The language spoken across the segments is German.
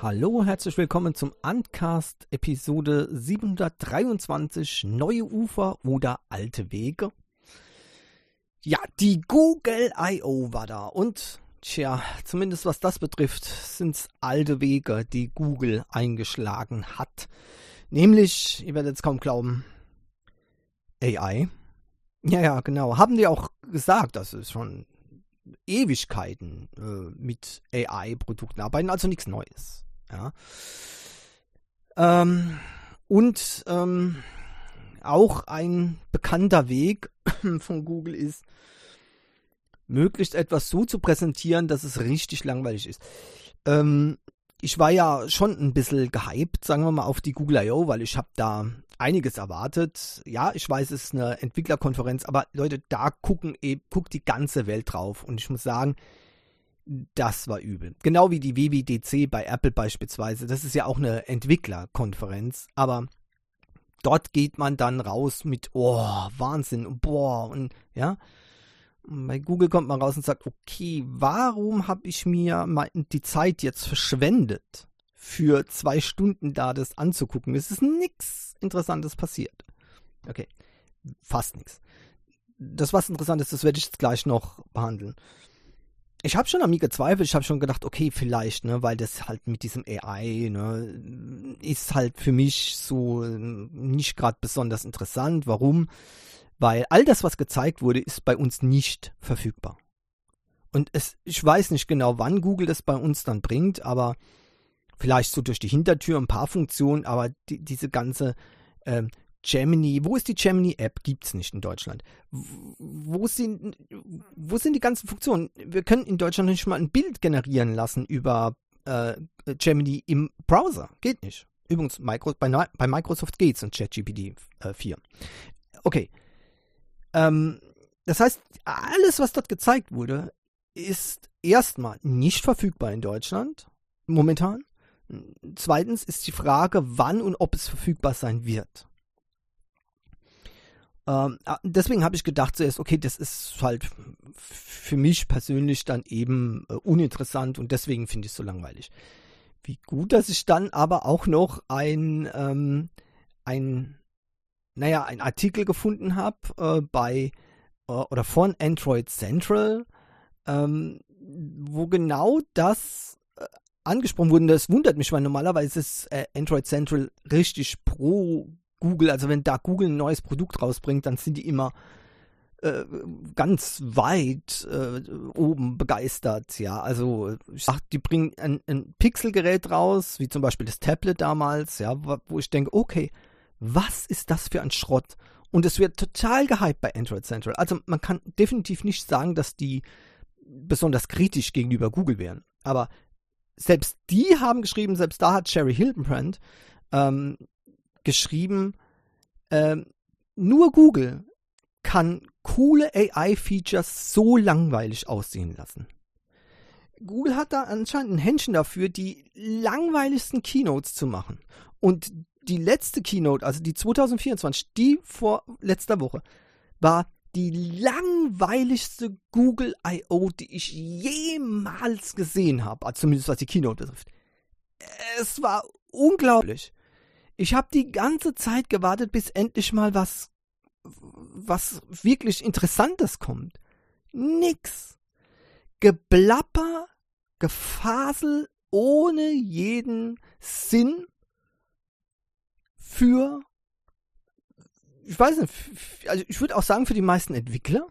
Hallo, herzlich willkommen zum Uncast Episode 723, neue Ufer oder alte Wege. Ja, die Google I.O. war da und tja, zumindest was das betrifft, sind es alte Wege, die Google eingeschlagen hat. Nämlich, ihr werdet es kaum glauben, AI. Ja, genau. Haben die auch gesagt, dass es schon Ewigkeiten mit AI-Produkten arbeiten, also nichts Neues. Ja. Auch ein bekannter Weg von Google ist, möglichst etwas so zu präsentieren, dass es richtig langweilig ist. Ich war ja schon ein bisschen gehypt, sagen wir mal, auf die Google I.O., weil ich habe da einiges erwartet. Ja, ich weiß, es ist eine Entwicklerkonferenz, aber Leute, da guckt die ganze Welt drauf. Und ich muss sagen, das war übel. Genau wie die WWDC bei Apple beispielsweise. Das ist ja auch eine Entwicklerkonferenz, aber dort geht man dann raus mit, oh, Wahnsinn, boah, und ja. Bei Google kommt man raus und sagt, okay, warum habe ich mir die Zeit jetzt verschwendet, für 2 Stunden da das anzugucken? Es ist nichts Interessantes passiert. Okay, fast nichts. Das, was interessant ist, das werde ich jetzt gleich noch behandeln. Ich habe schon an mir gezweifelt, ich habe schon gedacht, okay, vielleicht, ne, weil das halt mit diesem AI, ne, ist halt für mich so nicht gerade besonders interessant. Warum? Weil all das, was gezeigt wurde, ist bei uns nicht verfügbar. Und ich weiß nicht genau, wann Google das bei uns dann bringt, aber vielleicht so durch die Hintertür ein paar Funktionen, aber diese ganze Gemini, wo ist die Gemini-App? Gibt's nicht in Deutschland. Wo sind die ganzen Funktionen? Wir können in Deutschland nicht mal ein Bild generieren lassen über Gemini im Browser. Geht nicht. Übrigens, bei Microsoft geht's und ChatGPT 4. Okay. Das heißt, alles, was dort gezeigt wurde, ist erstmal nicht verfügbar in Deutschland, momentan. Zweitens ist die Frage, wann und ob es verfügbar sein wird. Deswegen habe ich gedacht zuerst, okay, das ist halt für mich persönlich dann eben uninteressant und deswegen finde ich es so langweilig. Wie gut, dass ich dann aber auch noch ein Artikel gefunden habe von Android Central, wo genau das angesprochen wurde. Das wundert mich, weil normalerweise ist Android Central richtig pro Google. Also wenn da Google ein neues Produkt rausbringt, dann sind die immer ganz weit oben begeistert. Ja, also die bringen ein Pixel-Gerät raus, wie zum Beispiel das Tablet damals, ja, wo ich denke, okay, was ist das für ein Schrott? Und es wird total gehypt bei Android Central. Also man kann definitiv nicht sagen, dass die besonders kritisch gegenüber Google wären. Aber selbst die haben geschrieben, selbst da hat Sherry Hildenbrand geschrieben, nur Google kann coole AI-Features so langweilig aussehen lassen. Google hat da anscheinend ein Händchen dafür, die langweiligsten Keynotes zu machen. Und die letzte Keynote, also die 2024, die vor letzter Woche, war die langweiligste Google I.O., die ich jemals gesehen habe, also zumindest was die Keynote betrifft. Es war unglaublich. Ich habe die ganze Zeit gewartet, bis endlich mal was wirklich Interessantes kommt. Nix. Geblapper, Gefasel ohne jeden Sinn für, ich weiß nicht, also ich würde auch sagen für die meisten Entwickler.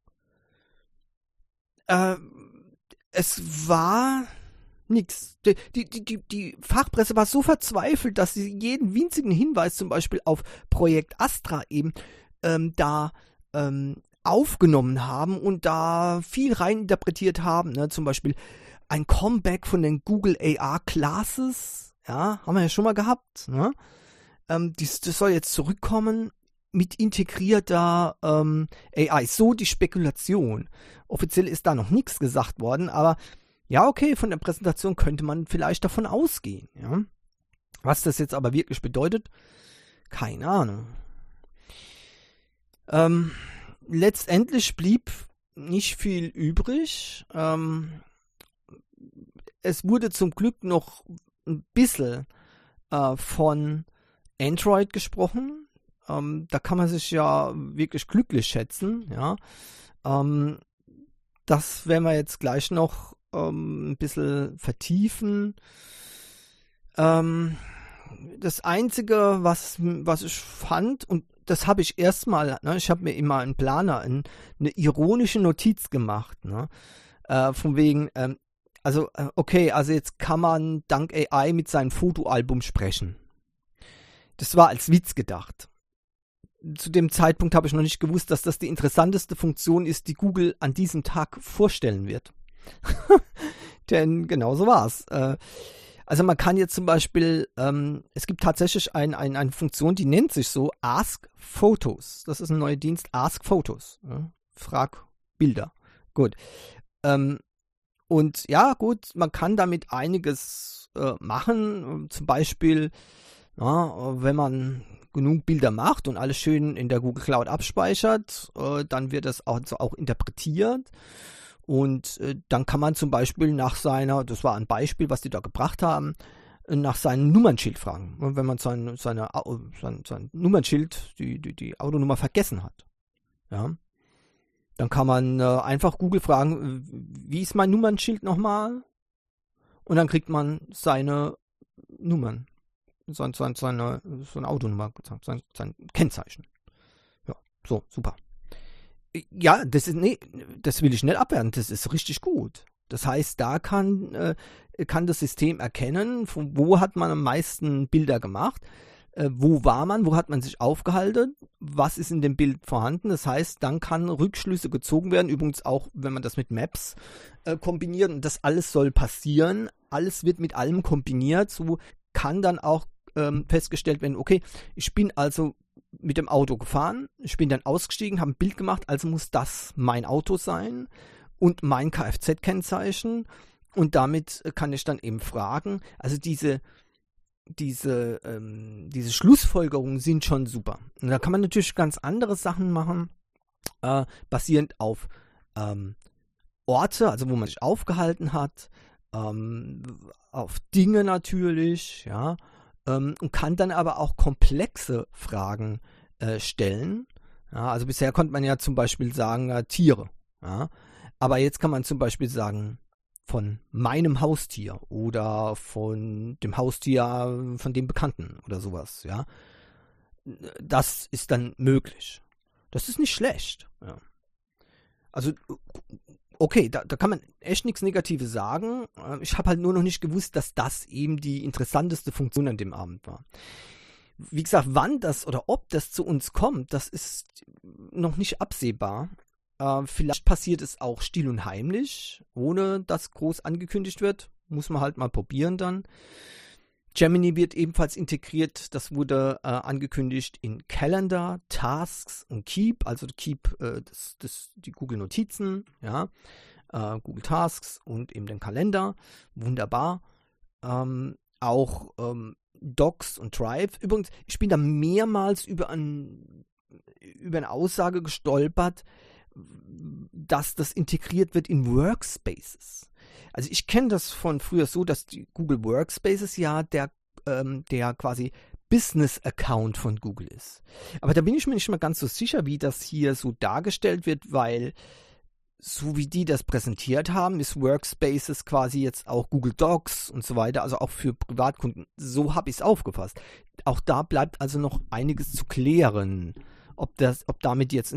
Es war nix. Die Fachpresse war so verzweifelt, dass sie jeden winzigen Hinweis zum Beispiel auf Projekt Astra eben aufgenommen haben und da viel reininterpretiert haben. Ne? Zum Beispiel ein Comeback von den Google AR Classes. Ja, haben wir ja schon mal gehabt. Ne? Das soll jetzt zurückkommen mit integrierter AI. So die Spekulation. Offiziell ist da noch nichts gesagt worden, aber ja, okay, von der Präsentation könnte man vielleicht davon ausgehen. Ja? Was das jetzt aber wirklich bedeutet, keine Ahnung. Letztendlich blieb nicht viel übrig. Es wurde zum Glück noch ein bisschen von Android gesprochen. Da kann man sich ja wirklich glücklich schätzen. Ja. Das werden wir jetzt gleich noch ein bisschen vertiefen. Das Einzige, was ich fand, und das habe ich erstmal, ne, ich habe mir immer einen Planer, eine ironische Notiz gemacht, ne, von wegen, okay, also jetzt kann man dank AI mit seinem Fotoalbum sprechen. Das war als Witz gedacht. Zu dem Zeitpunkt habe ich noch nicht gewusst, dass das die interessanteste Funktion ist, die Google an diesem Tag vorstellen wird. Denn genau so war es. Also man kann jetzt zum Beispiel, es gibt tatsächlich eine Funktion, die nennt sich so Ask Photos. Das ist ein neuer Dienst, Ask Photos. Ja? Frag Bilder. Gut. Und ja, gut, man kann damit einiges machen. Zum Beispiel, ja, wenn man genug Bilder macht und alles schön in der Google Cloud abspeichert, dann wird das auch interpretiert. Und dann kann man zum Beispiel nach seiner, das war ein Beispiel, was die da gebracht haben, nach seinem Nummernschild fragen. Und wenn man sein Nummernschild, die Autonummer vergessen hat, ja, dann kann man einfach Google fragen, wie ist mein Nummernschild nochmal? Und dann kriegt man seine Nummern, seine Autonummer, sein Kennzeichen. Ja, so, super. Ja, das will ich nicht abwerten, das ist richtig gut. Das heißt, da kann das System erkennen, von wo hat man am meisten Bilder gemacht, wo war man, wo hat man sich aufgehalten, was ist in dem Bild vorhanden. Das heißt, dann kann Rückschlüsse gezogen werden, übrigens auch, wenn man das mit Maps kombiniert, und das alles soll passieren, alles wird mit allem kombiniert, so kann dann auch festgestellt werden, okay, ich bin also mit dem Auto gefahren, ich bin dann ausgestiegen, habe ein Bild gemacht, also muss das mein Auto sein und mein Kfz-Kennzeichen, und damit kann ich dann eben fragen, also diese Schlussfolgerungen sind schon super. Und da kann man natürlich ganz andere Sachen machen, basierend auf Orte, also wo man sich aufgehalten hat, auf Dinge natürlich, ja, und kann dann aber auch komplexe Fragen stellen. Ja, also bisher konnte man ja zum Beispiel sagen, Tiere. Ja, aber jetzt kann man zum Beispiel sagen, von meinem Haustier oder von dem Haustier von dem Bekannten oder sowas. Ja, das ist dann möglich. Das ist nicht schlecht. Ja. Also okay, da kann man echt nichts Negatives sagen. Ich habe halt nur noch nicht gewusst, dass das eben die interessanteste Funktion an dem Abend war. Wie gesagt, wann das oder ob das zu uns kommt, das ist noch nicht absehbar. Vielleicht passiert es auch still und heimlich, ohne dass groß angekündigt wird. Muss man halt mal probieren dann. Gemini wird ebenfalls integriert, das wurde angekündigt in Calendar, Tasks und Keep, also Keep, die Google Notizen, ja, Google Tasks und eben den Kalender, wunderbar. Auch Docs und Drive. Übrigens, ich bin da mehrmals über eine Aussage gestolpert, dass das integriert wird in Workspaces. Also ich kenne das von früher so, dass die Google Workspaces ja der quasi Business-Account von Google ist. Aber da bin ich mir nicht mal ganz so sicher, wie das hier so dargestellt wird, weil so wie die das präsentiert haben, ist Workspaces quasi jetzt auch Google Docs und so weiter, also auch für Privatkunden. So habe ich es aufgefasst. Auch da bleibt also noch einiges zu klären, ob damit jetzt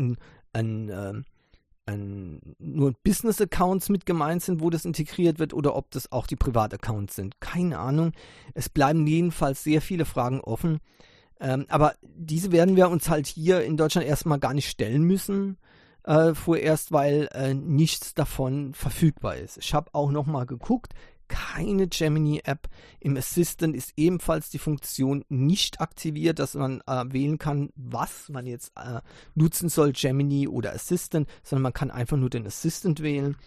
nur Business-Accounts mit gemeint sind, wo das integriert wird, oder ob das auch die Privataccounts sind. Keine Ahnung. Es bleiben jedenfalls sehr viele Fragen offen. Aber diese werden wir uns halt hier in Deutschland erstmal gar nicht stellen müssen, vorerst, weil nichts davon verfügbar ist. Ich habe auch nochmal geguckt, keine Gemini-App. Im Assistant ist ebenfalls die Funktion nicht aktiviert, dass man wählen kann, was man jetzt nutzen soll, Gemini oder Assistant, sondern man kann einfach nur den Assistant wählen.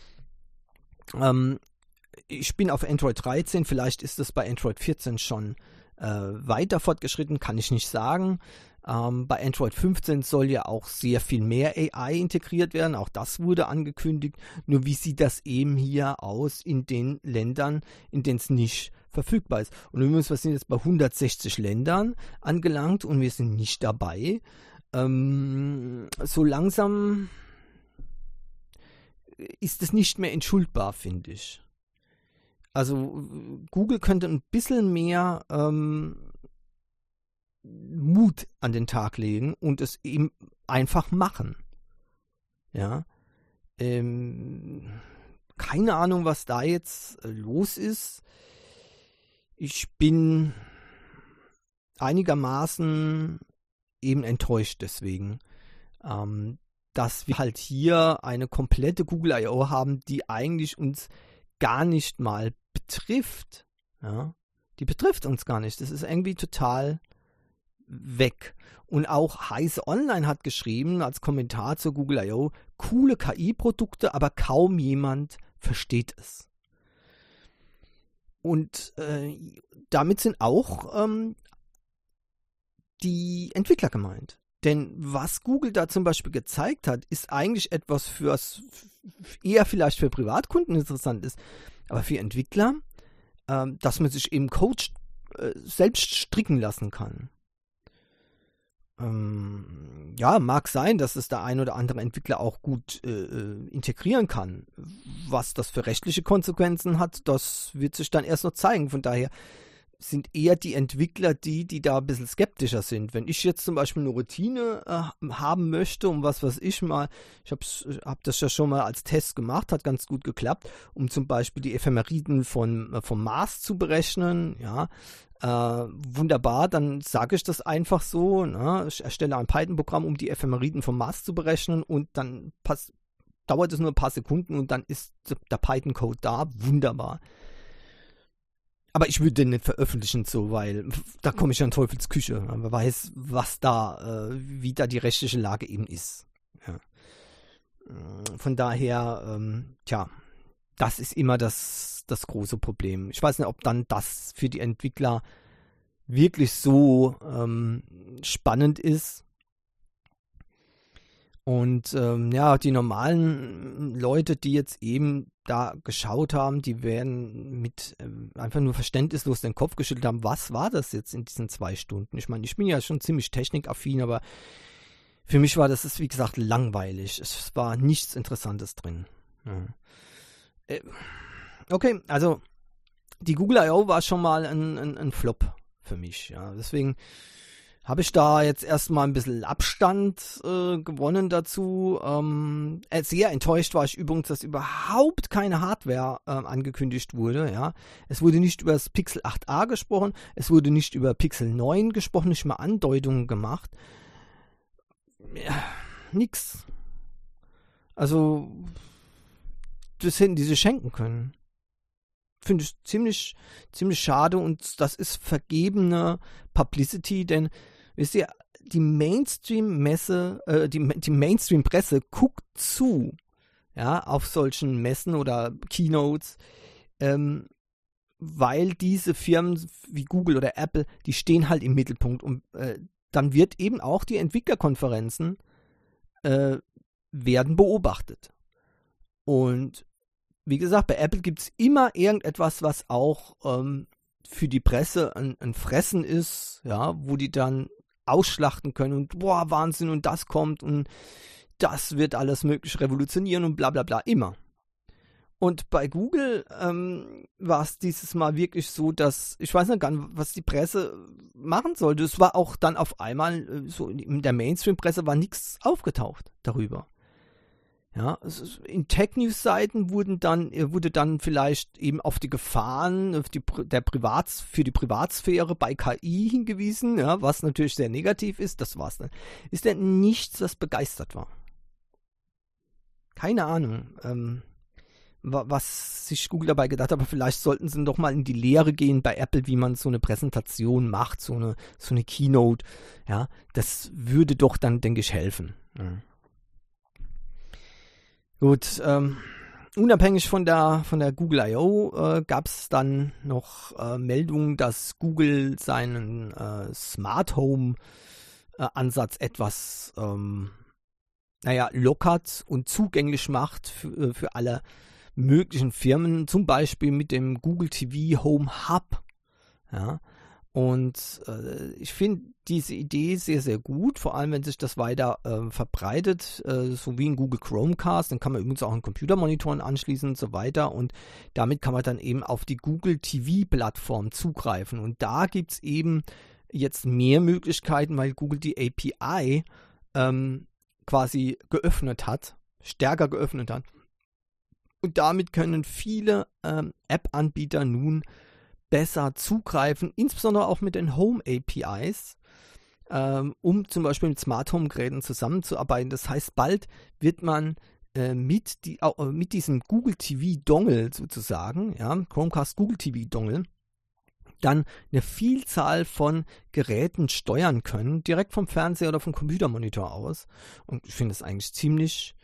Ich bin auf Android 13, vielleicht ist das bei Android 14 schon weiter fortgeschritten, kann ich nicht sagen. Bei Android 15 soll ja auch sehr viel mehr AI integriert werden. Auch das wurde angekündigt. Nur wie sieht das eben hier aus in den Ländern, in denen es nicht verfügbar ist? Und übrigens, wir sind jetzt bei 160 Ländern angelangt und wir sind nicht dabei. So langsam ist es nicht mehr entschuldbar, finde ich. Also Google könnte ein bisschen mehr Mut an den Tag legen und es eben einfach machen. Ja. Keine Ahnung, was da jetzt los ist. Ich bin einigermaßen eben enttäuscht deswegen, dass wir halt hier eine komplette Google I.O. haben, die eigentlich uns gar nicht mal betrifft. Ja? Die betrifft uns gar nicht. Das ist irgendwie total weg. Und auch Heise Online hat geschrieben als Kommentar zur Google I.O. coole KI-Produkte, aber kaum jemand versteht es. Und damit sind auch die Entwickler gemeint. Denn was Google da zum Beispiel gezeigt hat, ist eigentlich etwas, was eher vielleicht für Privatkunden interessant ist, aber für Entwickler, dass man sich eben Code selbst stricken lassen kann. Ja, mag sein, dass es der ein oder andere Entwickler auch gut integrieren kann. Was das für rechtliche Konsequenzen hat, das wird sich dann erst noch zeigen. Von daher sind eher die Entwickler die da ein bisschen skeptischer sind. Wenn ich jetzt zum Beispiel eine Routine haben möchte, um was weiß ich mal, ich hab das ja schon mal als Test gemacht, hat ganz gut geklappt, um zum Beispiel die Ephemeriden vom Mars zu berechnen, ja, wunderbar, dann sage ich das einfach so, ne? Ich erstelle ein Python-Programm, um die Ephemeriden vom Mars zu berechnen und dann dauert es nur ein paar Sekunden und dann ist der Python-Code da, wunderbar. Aber ich würde den nicht veröffentlichen, so, weil da komme ich an Teufels Küche. Man weiß, wie da die rechtliche Lage eben ist. Ja. Von daher, das ist immer das große Problem. Ich weiß nicht, ob dann das für die Entwickler wirklich so spannend ist. Und die normalen Leute, die jetzt eben da geschaut haben, die werden mit einfach nur verständnislos den Kopf geschüttelt haben, was war das jetzt in diesen 2 Stunden? Ich meine, ich bin ja schon ziemlich technikaffin, aber für mich war das, wie gesagt, langweilig. Es war nichts Interessantes drin. Ja. Okay, also die Google I.O. war schon mal ein Flop für mich. Ja. Deswegen habe ich da jetzt erstmal ein bisschen Abstand gewonnen dazu. Sehr enttäuscht war ich übrigens, dass überhaupt keine Hardware angekündigt wurde. Ja. Es wurde nicht über das Pixel 8a gesprochen, es wurde nicht über Pixel 9 gesprochen, nicht mal Andeutungen gemacht. Ja, nix. Also, das hätten die sich schenken können. Finde ich ziemlich schade und das ist vergebene Publicity, denn wisst ihr, die Mainstream-Messe, die Mainstream-Presse guckt zu, ja, auf solchen Messen oder Keynotes, weil diese Firmen wie Google oder Apple, die stehen halt im Mittelpunkt und dann wird eben auch die Entwicklerkonferenzen werden beobachtet. Und wie gesagt, bei Apple gibt es immer irgendetwas, was auch für die Presse ein Fressen ist, ja, wo die dann ausschlachten können und boah, Wahnsinn und das kommt und das wird alles möglich revolutionieren und bla bla bla, immer. Und bei Google war es dieses Mal wirklich so, dass, ich weiß noch gar nicht, was die Presse machen sollte. Es war auch dann auf einmal, so in der Mainstream-Presse war nichts aufgetaucht darüber. Ja, in Tech-News-Seiten wurde dann vielleicht eben auf die Gefahren für die Privatsphäre bei KI hingewiesen, ja, was natürlich sehr negativ ist, das war's dann. Ist denn nichts, was begeistert war? Keine Ahnung, was sich Google dabei gedacht hat, aber vielleicht sollten sie doch mal in die Lehre gehen bei Apple, wie man so eine Präsentation macht, so eine Keynote, ja, das würde doch dann, denke ich, helfen. Ja. Gut, unabhängig von der Google I.O. Gab es dann noch Meldungen, dass Google seinen Smart Home Ansatz etwas lockert und zugänglich macht für alle möglichen Firmen, zum Beispiel mit dem Google TV Home Hub. Ja. Und ich finde diese Idee sehr, sehr gut, vor allem wenn sich das weiter verbreitet, so wie in Google Chromecast. Dann kann man übrigens auch einen Computermonitoren anschließen und so weiter. Und damit kann man dann eben auf die Google TV-Plattform zugreifen. Und da gibt es eben jetzt mehr Möglichkeiten, weil Google die API quasi geöffnet hat, stärker geöffnet hat. Und damit können viele App-Anbieter nun besser zugreifen, insbesondere auch mit den Home APIs, um zum Beispiel mit Smart Home Geräten zusammenzuarbeiten. Das heißt, bald wird man mit diesem Google TV Dongle sozusagen, ja, Chromecast Google TV Dongle, dann eine Vielzahl von Geräten steuern können, direkt vom Fernseher oder vom Computermonitor aus. Und ich finde das eigentlich ziemlich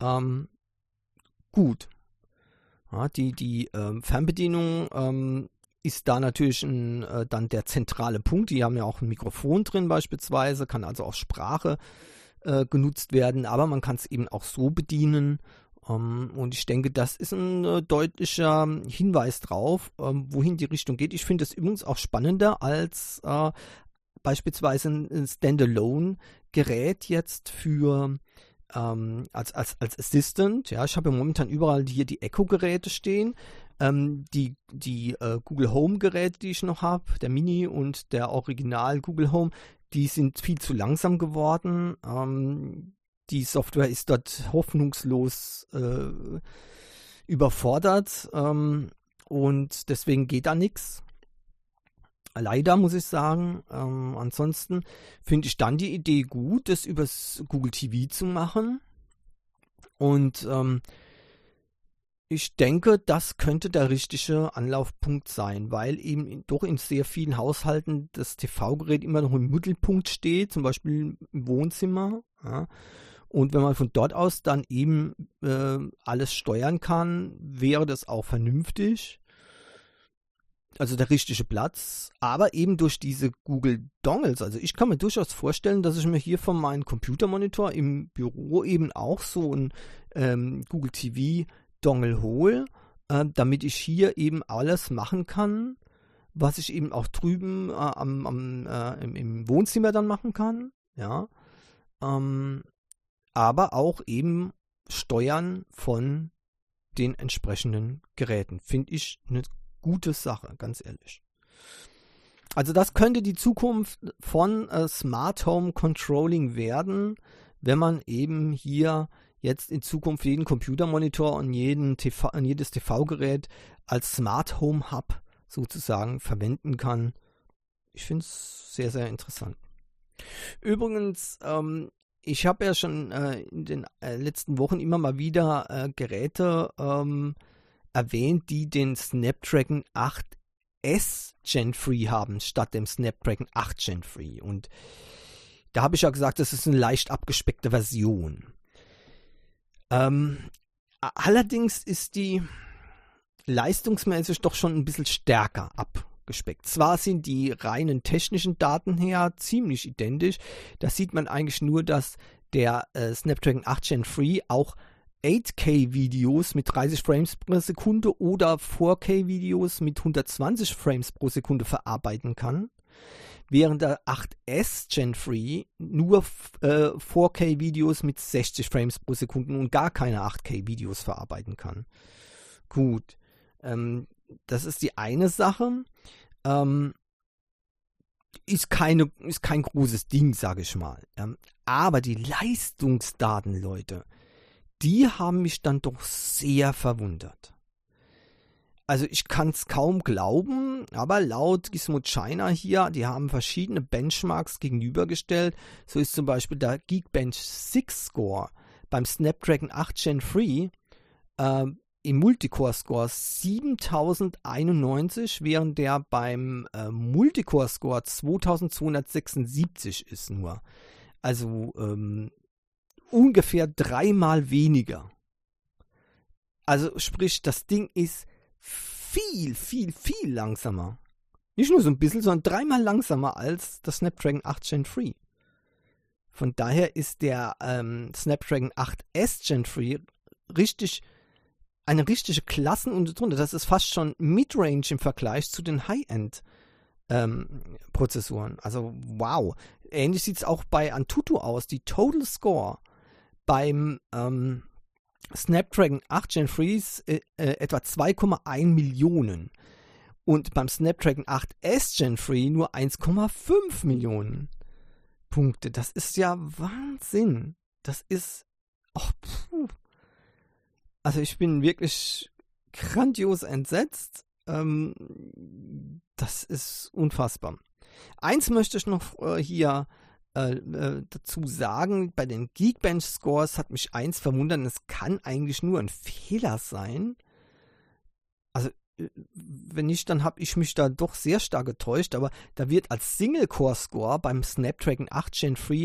gut. Ja, die Fernbedienung ist da natürlich dann der zentrale Punkt. Die haben ja auch ein Mikrofon drin beispielsweise, kann also auch Sprache genutzt werden, aber man kann es eben auch so bedienen. Und ich denke, das ist ein deutlicher Hinweis drauf, wohin die Richtung geht. Ich finde es übrigens auch spannender als beispielsweise ein Standalone-Gerät jetzt für als Assistant. Ja, ich habe ja momentan überall hier die Echo-Geräte stehen. Die Google Home-Geräte, die ich noch habe, der Mini und der Original Google Home, die sind viel zu langsam geworden. Die Software ist dort hoffnungslos überfordert und deswegen geht da nichts. Leider muss ich sagen. Ansonsten finde ich dann die Idee gut, das übers Google TV zu machen. Und ich denke, das könnte der richtige Anlaufpunkt sein, weil eben doch in sehr vielen Haushalten das TV-Gerät immer noch im Mittelpunkt steht, zum Beispiel im Wohnzimmer. Ja. Und wenn man von dort aus dann eben alles steuern kann, wäre das auch vernünftig. Also der richtige Platz, aber eben durch diese Google Dongles. Also ich kann mir durchaus vorstellen, dass ich mir hier von meinem Computermonitor im Büro eben auch so ein Google TV Dongle hole, damit ich hier eben alles machen kann, was ich eben auch drüben im Wohnzimmer dann machen kann. Ja. Aber auch eben steuern von den entsprechenden Geräten. Finde ich eine gute Sache, ganz ehrlich. Also das könnte die Zukunft von Smart Home Controlling werden, wenn man eben hier jetzt in Zukunft jeden Computermonitor und jedes TV-Gerät als Smart Home Hub sozusagen verwenden kann. Ich finde es sehr, sehr interessant. Übrigens, ich habe ja schon in den letzten Wochen immer mal wieder Geräte erwähnt, die den Snapdragon 8S Gen 3 haben, statt dem Snapdragon 8 Gen 3. Und da habe ich ja gesagt, das ist eine leicht abgespeckte Version. Allerdings ist die leistungsmäßig doch schon ein bisschen stärker abgespeckt. Zwar sind die reinen technischen Daten her ziemlich identisch, da sieht man eigentlich nur, dass der Snapdragon 8 Gen 3 auch 8K-Videos mit 30 Frames pro Sekunde oder 4K-Videos mit 120 Frames pro Sekunde verarbeiten kann, während der 8S Gen 3 nur 4K-Videos mit 60 Frames pro Sekunde und gar keine 8K-Videos verarbeiten kann. Gut, das ist die eine Sache. Ist kein großes Ding, sage ich mal. Aber die Leistungsdaten, Leute, die haben mich dann doch sehr verwundert. Also ich kann es kaum glauben, aber laut Gizmo China hier, die haben verschiedene Benchmarks gegenübergestellt. So ist zum Beispiel der Geekbench 6 Score beim Snapdragon 8 Gen 3 im Multicore-Score 7091, während der beim Multicore-Score 2276 ist nur. Also ungefähr 3-mal weniger. Also sprich, das Ding ist viel, viel, viel langsamer. Nicht nur so ein bisschen, sondern 3-mal langsamer als das Snapdragon 8 Gen 3. Von daher ist der Snapdragon 8S Gen 3 eine richtige Klassenuntergrund. Das ist fast schon Midrange im Vergleich zu den High-End Prozessoren. Also wow. Ähnlich sieht es auch bei Antutu aus. Die Total Score beim Snapdragon 8 Gen 3 ist etwa 2,1 Millionen. Und beim Snapdragon 8S Gen 3 nur 1,5 Millionen Punkte. Das ist ja Wahnsinn. Das ist... Also ich bin wirklich grandios entsetzt. Das ist unfassbar. Eins möchte ich noch hier dazu sagen. Bei den Geekbench Scores hat mich eins verwundert. Es kann eigentlich nur ein Fehler sein. Also wenn nicht, dann habe ich mich da doch sehr stark getäuscht, aber da wird als Single-Core-Score beim Snapdragon 8 Gen 3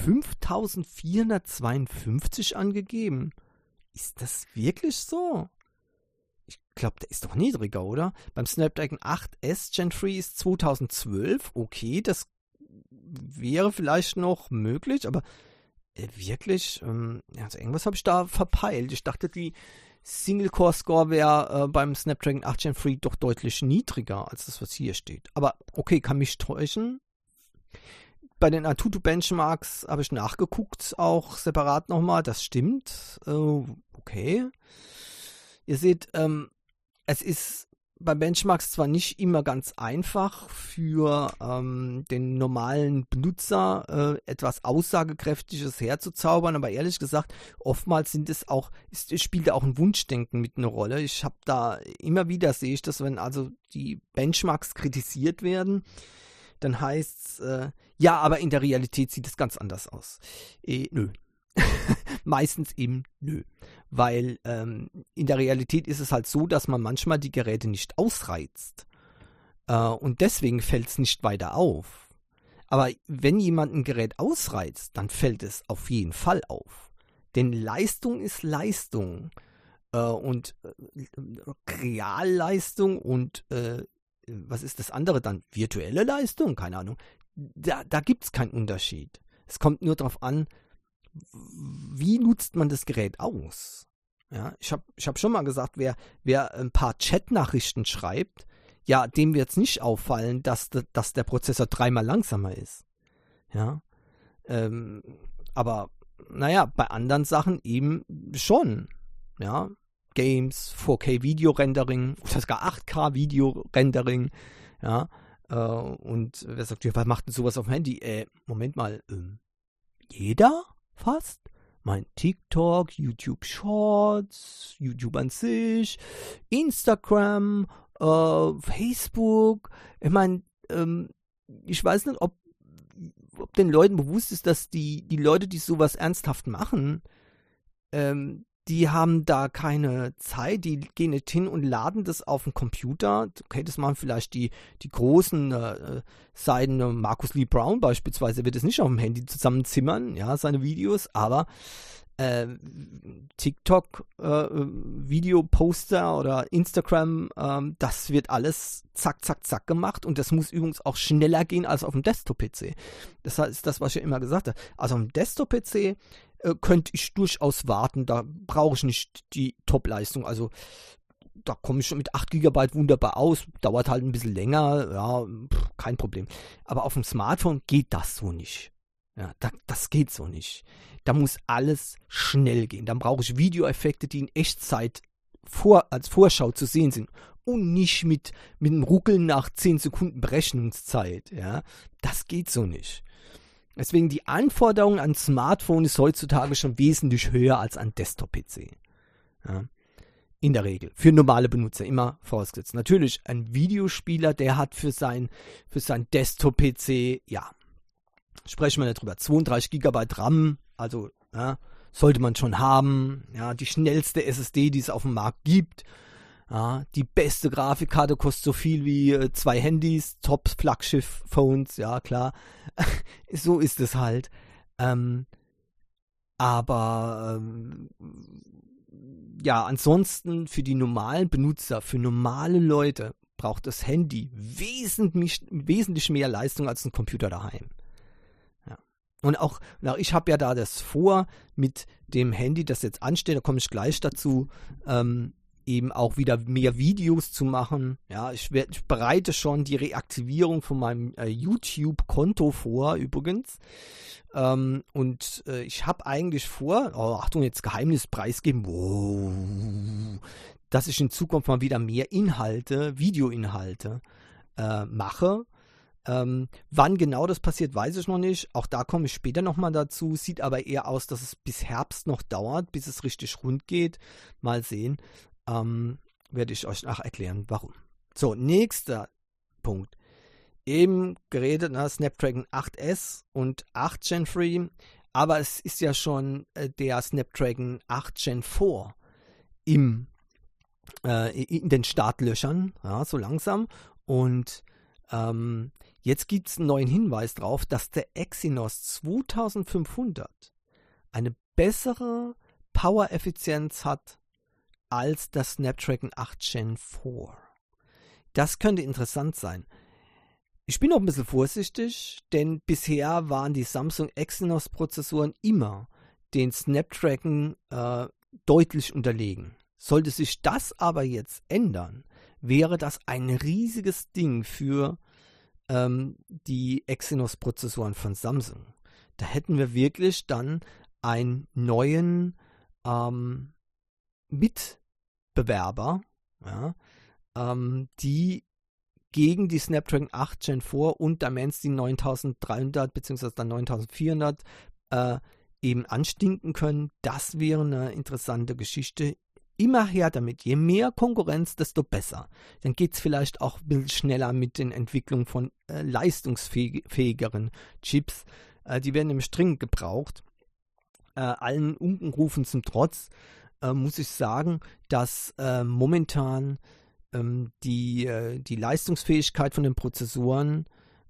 5452 angegeben. Ist das wirklich so? Ich glaube, der ist doch niedriger, oder? Beim Snapdragon 8S Gen 3 ist 2012. Okay, das wäre vielleicht noch möglich, aber wirklich, also irgendwas habe ich da verpeilt. Ich dachte, die Single-Core-Score wäre beim Snapdragon 8 Gen 3 doch deutlich niedriger als das, was hier steht. Aber okay, kann mich täuschen. Bei den Antutu Benchmarks habe ich nachgeguckt, auch separat nochmal. Das stimmt. Okay. Ihr seht, es ist bei Benchmarks zwar nicht immer ganz einfach für den normalen Benutzer etwas Aussagekräftiges herzuzaubern, aber ehrlich gesagt, oftmals spielt da auch ein Wunschdenken mit eine Rolle. Ich habe da immer wieder, sehe ich das, wenn also die Benchmarks kritisiert werden, dann heißt es, ja, aber in der Realität sieht es ganz anders aus. Nö. Meistens eben nö. Weil in der Realität ist es halt so, dass man manchmal die Geräte nicht ausreizt. Und deswegen fällt es nicht weiter auf. Aber wenn jemand ein Gerät ausreizt, dann fällt es auf jeden Fall auf. Denn Leistung ist Leistung. Und Realleistung und was ist das andere dann? Virtuelle Leistung? Keine Ahnung. Da gibt es keinen Unterschied. Es kommt nur darauf an, wie nutzt man das Gerät aus? Ja, ich hab schon mal gesagt, wer ein paar Chat-Nachrichten schreibt, ja, dem wird es nicht auffallen, dass der Prozessor 3-mal langsamer ist. Ja, aber naja, bei anderen Sachen eben schon. Ja, Games, 4K Video-Rendering oder sogar 8K Video-Rendering. Ja, und wer sagt, ja, was macht denn sowas auf dem Handy? Moment mal, jeder fast? Mein TikTok, YouTube Shorts, YouTube an sich, Instagram, Facebook. Ich meine, ich weiß nicht, ob den Leuten bewusst ist, dass die Leute, die sowas ernsthaft machen, die haben da keine Zeit, die gehen nicht hin und laden das auf den Computer. Okay, das machen vielleicht die großen Seiten, Marcus Lee Brown beispielsweise, wird es nicht auf dem Handy zusammenzimmern, ja, seine Videos, aber TikTok, Videoposter oder Instagram, das wird alles zack, zack, zack gemacht und das muss übrigens auch schneller gehen als auf dem Desktop-PC. Das ist das, was ich ja immer gesagt habe. Also auf dem Desktop-PC könnte ich durchaus warten, da brauche ich nicht die Top-Leistung, also da komme ich schon mit 8 GB wunderbar aus, dauert halt ein bisschen länger, ja, kein Problem. Aber auf dem Smartphone geht das so nicht. Ja, das geht so nicht. Da muss alles schnell gehen. Dann brauche ich Videoeffekte, die in Echtzeit als Vorschau zu sehen sind und nicht mit einem Ruckeln nach 10 Sekunden Berechnungszeit. Ja, das geht so nicht. Deswegen die Anforderung an Smartphone ist heutzutage schon wesentlich höher als an Desktop-PC. Ja, in der Regel. Für normale Benutzer immer vorausgesetzt. Natürlich ein Videospieler, der hat für sein Desktop-PC, ja, sprechen wir nicht drüber, 32 GB RAM, also ja, sollte man schon haben. Ja, die schnellste SSD, die es auf dem Markt gibt. Ja, die beste Grafikkarte kostet so viel wie 2 Handys, Top-Flaggschiff-Phones, ja klar. So ist es halt. Aber ja, ansonsten für die normalen Benutzer, für normale Leute braucht das Handy wesentlich mehr Leistung als ein Computer daheim. Ja. Und auch ich habe ja da das vor, mit dem Handy, das jetzt ansteht, da komme ich gleich dazu, eben auch wieder mehr Videos zu machen. Ja, ich bereite schon die Reaktivierung von meinem YouTube-Konto vor, übrigens. Und ich habe eigentlich vor, Achtung, jetzt Geheimnis preisgeben, wow, dass ich in Zukunft mal wieder mehr Inhalte, Videoinhalte mache. Wann genau das passiert, weiß ich noch nicht. Auch da komme ich später nochmal dazu. Sieht aber eher aus, dass es bis Herbst noch dauert, bis es richtig rund geht. Mal sehen. Werde ich euch nachher erklären, warum. So, nächster Punkt. Eben geredet, Snapdragon 8S und 8 Gen 3. Aber es ist ja schon der Snapdragon 8 Gen 4 in den Startlöchern, ja, so langsam. Und jetzt gibt es einen neuen Hinweis darauf, dass der Exynos 2500 eine bessere Power-Effizienz hat als das Snapdragon 8 Gen 4. Das könnte interessant sein. Ich bin noch ein bisschen vorsichtig, denn bisher waren die Samsung Exynos-Prozessoren immer den Snapdragon deutlich unterlegen. Sollte sich das aber jetzt ändern, wäre das ein riesiges Ding für die Exynos-Prozessoren von Samsung. Da hätten wir wirklich dann einen neuen Mitbewerber, ja, die gegen die Snapdragon 8 Gen 4 und Dimensity 9300 bzw. dann 9400 eben anstinken können. Das wäre eine interessante Geschichte. Immer her damit. Je mehr Konkurrenz, desto besser. Dann geht es vielleicht auch ein bisschen schneller mit den Entwicklungen von leistungsfähigeren Chips. Die werden nämlich dringend gebraucht. Allen Unkenrufen zum Trotz muss ich sagen, dass momentan die Leistungsfähigkeit von den Prozessoren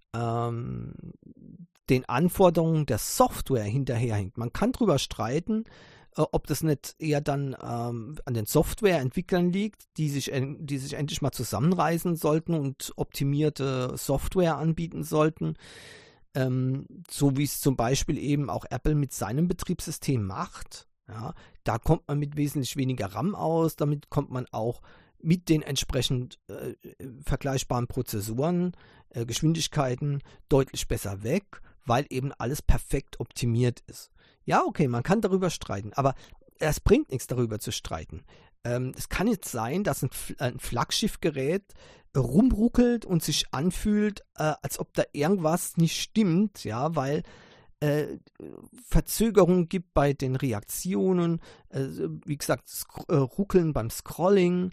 den Anforderungen der Software hinterherhinkt. Man kann darüber streiten, ob das nicht eher dann an den Softwareentwicklern liegt, die sich endlich mal zusammenreißen sollten und optimierte Software anbieten sollten, so wie es zum Beispiel eben auch Apple mit seinem Betriebssystem macht. Ja, da kommt man mit wesentlich weniger RAM aus, damit kommt man auch mit den entsprechend vergleichbaren Prozessoren, Geschwindigkeiten deutlich besser weg, weil eben alles perfekt optimiert ist. Ja, okay, man kann darüber streiten, aber es bringt nichts, darüber zu streiten. Es kann jetzt sein, dass ein Flaggschiffgerät rumruckelt und sich anfühlt, als ob da irgendwas nicht stimmt, ja, weil Verzögerungen gibt bei den Reaktionen, wie gesagt, Ruckeln beim Scrolling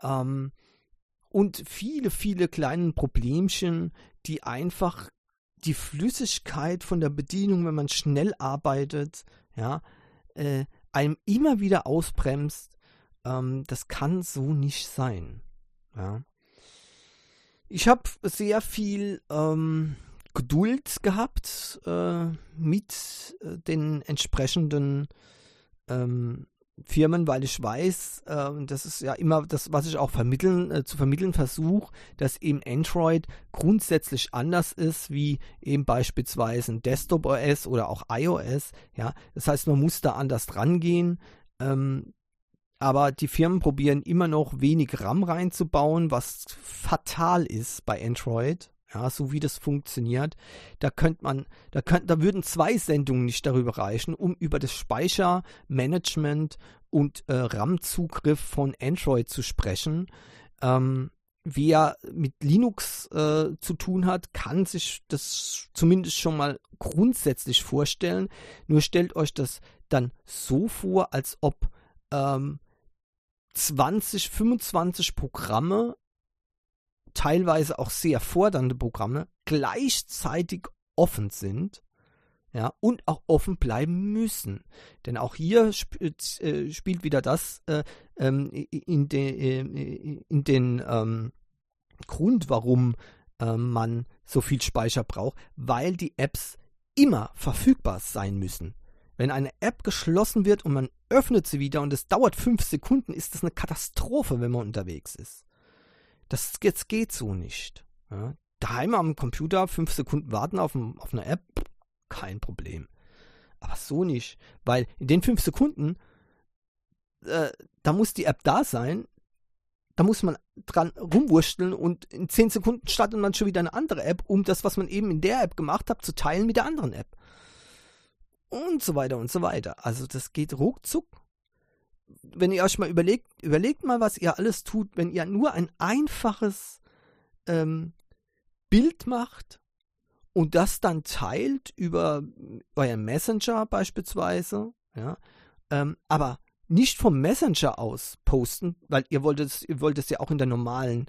und viele, viele kleine Problemchen, die einfach die Flüssigkeit von der Bedienung, wenn man schnell arbeitet, ja, einem immer wieder ausbremst. Das kann so nicht sein. Ja. Ich habe sehr viel Geduld gehabt mit den entsprechenden Firmen, weil ich weiß, das ist ja immer das, was ich auch zu vermitteln versuche, dass eben Android grundsätzlich anders ist, wie eben beispielsweise ein Desktop OS oder auch iOS. Ja, das heißt, man muss da anders rangehen. Aber die Firmen probieren immer noch wenig RAM reinzubauen, was fatal ist bei Android. Ja, so wie das funktioniert, da würden 2 Sendungen nicht darüber reichen, um über das Speichermanagement und RAM-Zugriff von Android zu sprechen. Wer mit Linux zu tun hat, kann sich das zumindest schon mal grundsätzlich vorstellen. Nur stellt euch das dann so vor, als ob 20, 25 Programme, teilweise auch sehr fordernde Programme, gleichzeitig offen sind, ja, und auch offen bleiben müssen. Denn auch hier spielt wieder das in den Grund, warum man so viel Speicher braucht, weil die Apps immer verfügbar sein müssen. Wenn eine App geschlossen wird und man öffnet sie wieder und es dauert 5 Sekunden, ist das eine Katastrophe, wenn man unterwegs ist. Das geht so nicht. Ja. Daheim am Computer 5 Sekunden warten auf eine App, kein Problem. Aber so nicht, weil in den 5 Sekunden, da muss die App da sein, da muss man dran rumwursteln und in 10 Sekunden startet man schon wieder eine andere App, um das, was man eben in der App gemacht hat, zu teilen mit der anderen App. Und so weiter und so weiter. Also das geht ruckzuck. Wenn ihr euch mal überlegt mal, was ihr alles tut, wenn ihr nur ein einfaches Bild macht und das dann teilt über euren Messenger beispielsweise, ja, aber nicht vom Messenger aus posten, weil ihr wollt es ja auch in der normalen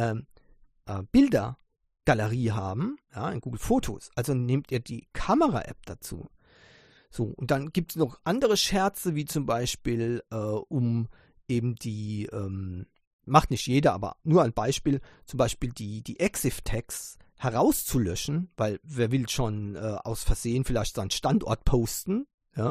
Bildergalerie haben, ja, in Google Fotos. Also nehmt ihr die Kamera-App dazu. So, und dann gibt es noch andere Scherze, wie zum Beispiel um eben die, macht nicht jeder, aber nur ein Beispiel, zum Beispiel die Exif-Tags herauszulöschen, weil wer will schon aus Versehen vielleicht seinen Standort posten, ja,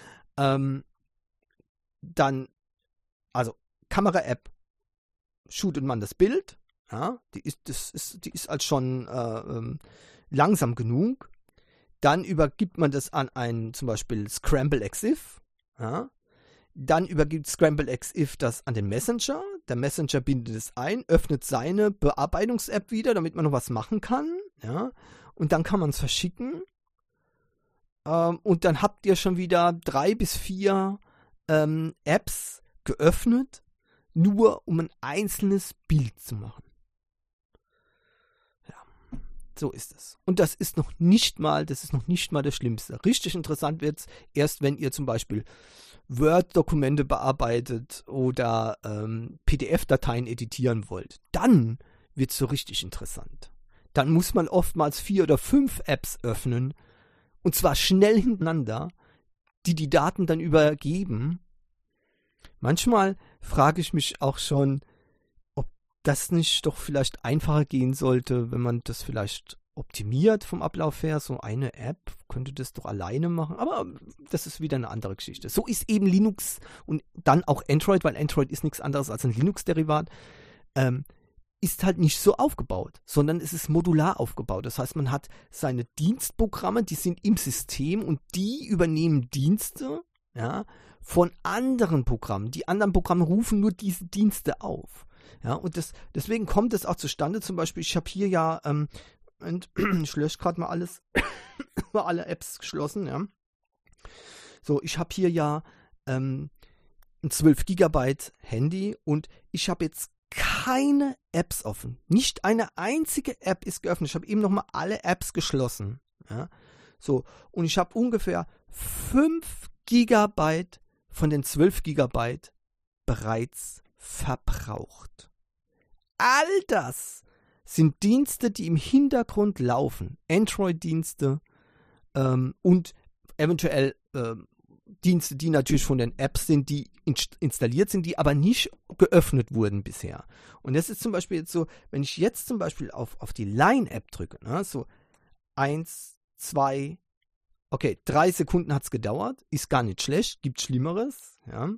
dann, also Kamera-App, shootet man das Bild, ja, die ist als schon langsam genug. Dann übergibt man das an einen zum Beispiel Scramble-Exif. Ja. Dann übergibt Scramble-Exif das an den Messenger. Der Messenger bindet es ein, öffnet seine Bearbeitungs-App wieder, damit man noch was machen kann. Ja. Und dann kann man es verschicken. Und dann habt ihr schon wieder 3 bis 4 Apps geöffnet, nur um ein einzelnes Bild zu machen. So ist es. Und das ist noch nicht mal das Schlimmste. Richtig interessant wird es erst, wenn ihr zum Beispiel Word-Dokumente bearbeitet oder PDF-Dateien editieren wollt. Dann wird es so richtig interessant. Dann muss man oftmals 4 oder 5 Apps öffnen und zwar schnell hintereinander, die Daten dann übergeben. Manchmal frage ich mich auch schon, das nicht doch vielleicht einfacher gehen sollte, wenn man das vielleicht optimiert vom Ablauf her. So eine App könnte das doch alleine machen, aber das ist wieder eine andere Geschichte. So ist eben Linux und dann auch Android, weil Android ist nichts anderes als ein Linux-Derivat, ist halt nicht so aufgebaut, sondern es ist modular aufgebaut. Das heißt, man hat seine Dienstprogramme, die sind im System und die übernehmen Dienste, ja, von anderen Programmen. Die anderen Programme rufen nur diese Dienste auf. Ja, und deswegen kommt es auch zustande, zum Beispiel, ich habe hier ja, und ich lösche gerade mal alles, alle Apps geschlossen, ja. So, ich habe hier ja ein 12 GB Handy und ich habe jetzt keine Apps offen. Nicht eine einzige App ist geöffnet. Ich habe eben nochmal alle Apps geschlossen. Ja. So, und ich habe ungefähr 5 GB von den 12 GB bereits verbraucht. All das sind Dienste, die im Hintergrund laufen. Android-Dienste und eventuell Dienste, die natürlich von den Apps sind, die installiert sind, die aber nicht geöffnet wurden bisher. Und das ist zum Beispiel jetzt so, wenn ich jetzt zum Beispiel auf die Line-App drücke, ne, so 1, 2, okay, 3 Sekunden hat es gedauert, ist gar nicht schlecht, gibt Schlimmeres, ja.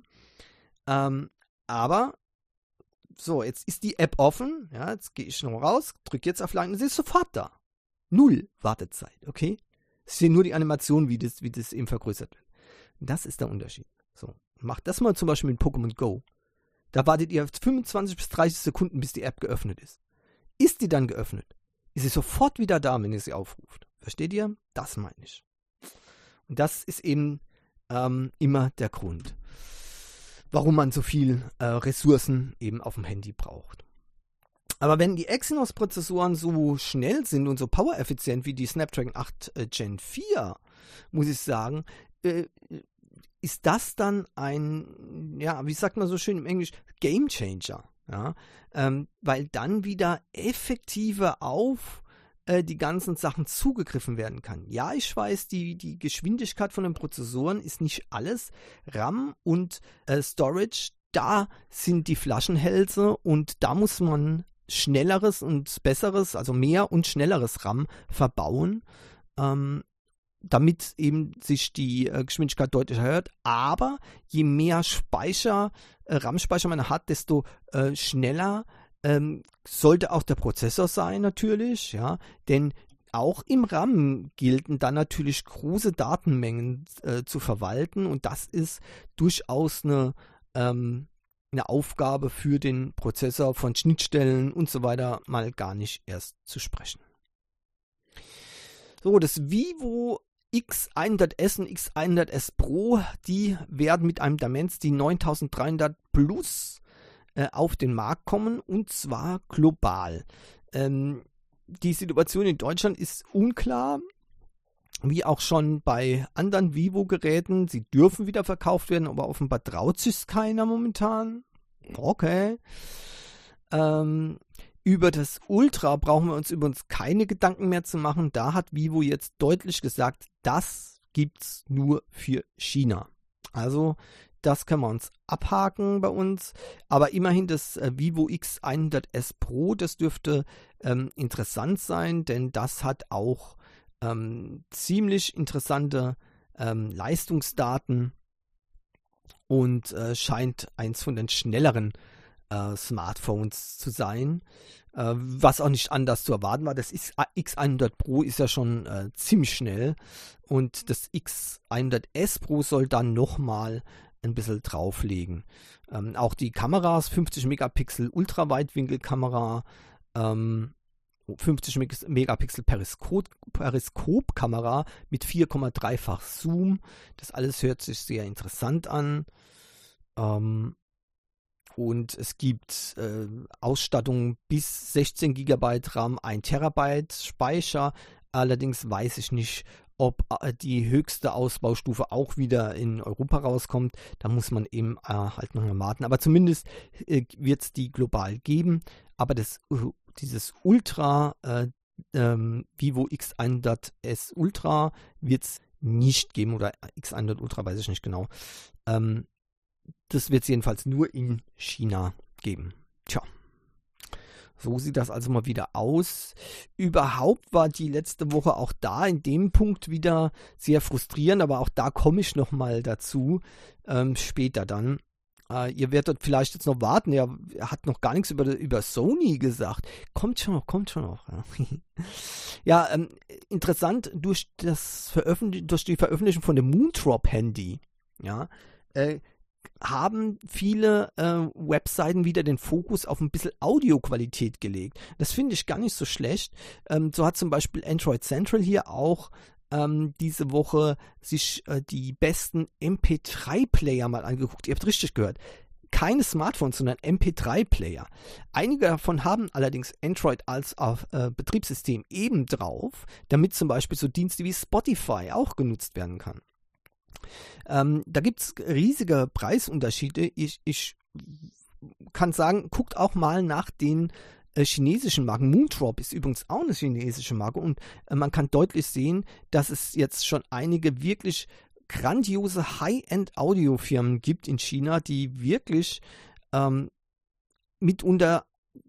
Aber so, jetzt ist die App offen, ja, jetzt gehe ich noch raus, drücke jetzt auf Line und sie ist sofort da. 0 Wartezeit, okay? Ich sehe nur die Animation, wie das eben vergrößert wird. Das ist der Unterschied. So, macht das mal zum Beispiel mit Pokémon Go. Da wartet ihr 25 bis 30 Sekunden, bis die App geöffnet ist. Ist die dann geöffnet, ist sie sofort wieder da, wenn ihr sie aufruft. Versteht ihr? Das meine ich. Und das ist eben immer der Grund, warum man so viel Ressourcen eben auf dem Handy braucht. Aber wenn die Exynos-Prozessoren so schnell sind und so powereffizient wie die Snapdragon 8 Gen 4, muss ich sagen, ist das dann ein, ja, wie sagt man so schön im Englisch, Game Changer. Ja? Weil dann wieder effektiver auf die ganzen Sachen zugegriffen werden kann. Ja, ich weiß, die Geschwindigkeit von den Prozessoren ist nicht alles. RAM und Storage, da sind die Flaschenhälse und da muss man schnelleres und besseres, also mehr und schnelleres RAM verbauen, damit eben sich die Geschwindigkeit deutlich erhöht. Aber je mehr RAM-Speicher man hat, desto schneller sollte auch der Prozessor sein natürlich, ja, denn Auch im RAM gelten dann natürlich große Datenmengen zu verwalten, und das ist durchaus eine Aufgabe für den Prozessor, von Schnittstellen und so weiter mal gar nicht erst zu sprechen. So, das Vivo X100S und X100S Pro, die werden mit einem Dimensity 9300 Plus auf den Markt kommen, und zwar global. Die Situation in Deutschland ist unklar, wie auch schon bei anderen Vivo-Geräten. Sie dürfen wieder verkauft werden, aber offenbar traut sich keiner momentan. Okay. Über das Ultra brauchen wir uns übrigens keine Gedanken mehr zu machen. Da hat Vivo jetzt deutlich gesagt, das gibt's nur für China. Also das können wir uns abhaken bei uns. Aber immerhin das Vivo X100S Pro, das dürfte interessant sein, denn das hat auch ziemlich interessante Leistungsdaten und scheint eins von den schnelleren Smartphones zu sein, was auch nicht anders zu erwarten war. Das X100 Pro ist ja schon ziemlich schnell, und das X100S Pro soll dann nochmal ein bisschen drauflegen. Auch die Kameras, 50 Megapixel Ultraweitwinkelkamera, 50 Megapixel Periskopkamera mit 4,3-fach Zoom. Das alles hört sich sehr interessant an. Und es gibt Ausstattung bis 16 GB RAM, 1 Terabyte Speicher. Allerdings weiß ich nicht, ob die höchste Ausbaustufe auch wieder in Europa rauskommt. Da muss man eben halt noch mal warten. Aber zumindest wird es die global geben. Aber dieses Ultra, Vivo X100S Ultra wird es nicht geben. Oder X100 Ultra, weiß ich nicht genau. Das wird es jedenfalls nur in China geben. Tja. So sieht das also mal wieder aus. Überhaupt war die letzte Woche auch da in dem Punkt wieder sehr frustrierend, aber auch da komme ich nochmal dazu, später dann. Ihr werdet vielleicht jetzt noch warten, er hat noch gar nichts über Sony gesagt. Kommt schon noch. Ja, interessant, durch die Veröffentlichung von dem Moondrop-Handy, ja, haben viele Webseiten wieder den Fokus auf ein bisschen Audioqualität gelegt. Das finde ich gar nicht so schlecht. So hat zum Beispiel Android Central hier auch diese Woche sich die besten MP3-Player mal angeguckt. Ihr habt richtig gehört. Keine Smartphones, sondern MP3-Player. Einige davon haben allerdings Android als Betriebssystem eben drauf, damit zum Beispiel so Dienste wie Spotify auch genutzt werden kann. Da gibt es riesige Preisunterschiede. Ich kann sagen, guckt auch mal nach den chinesischen Marken. Moondrop ist übrigens auch eine chinesische Marke, und man kann deutlich sehen, dass es jetzt schon einige wirklich grandiose High-End-Audiofirmen gibt in China, die wirklich mitunter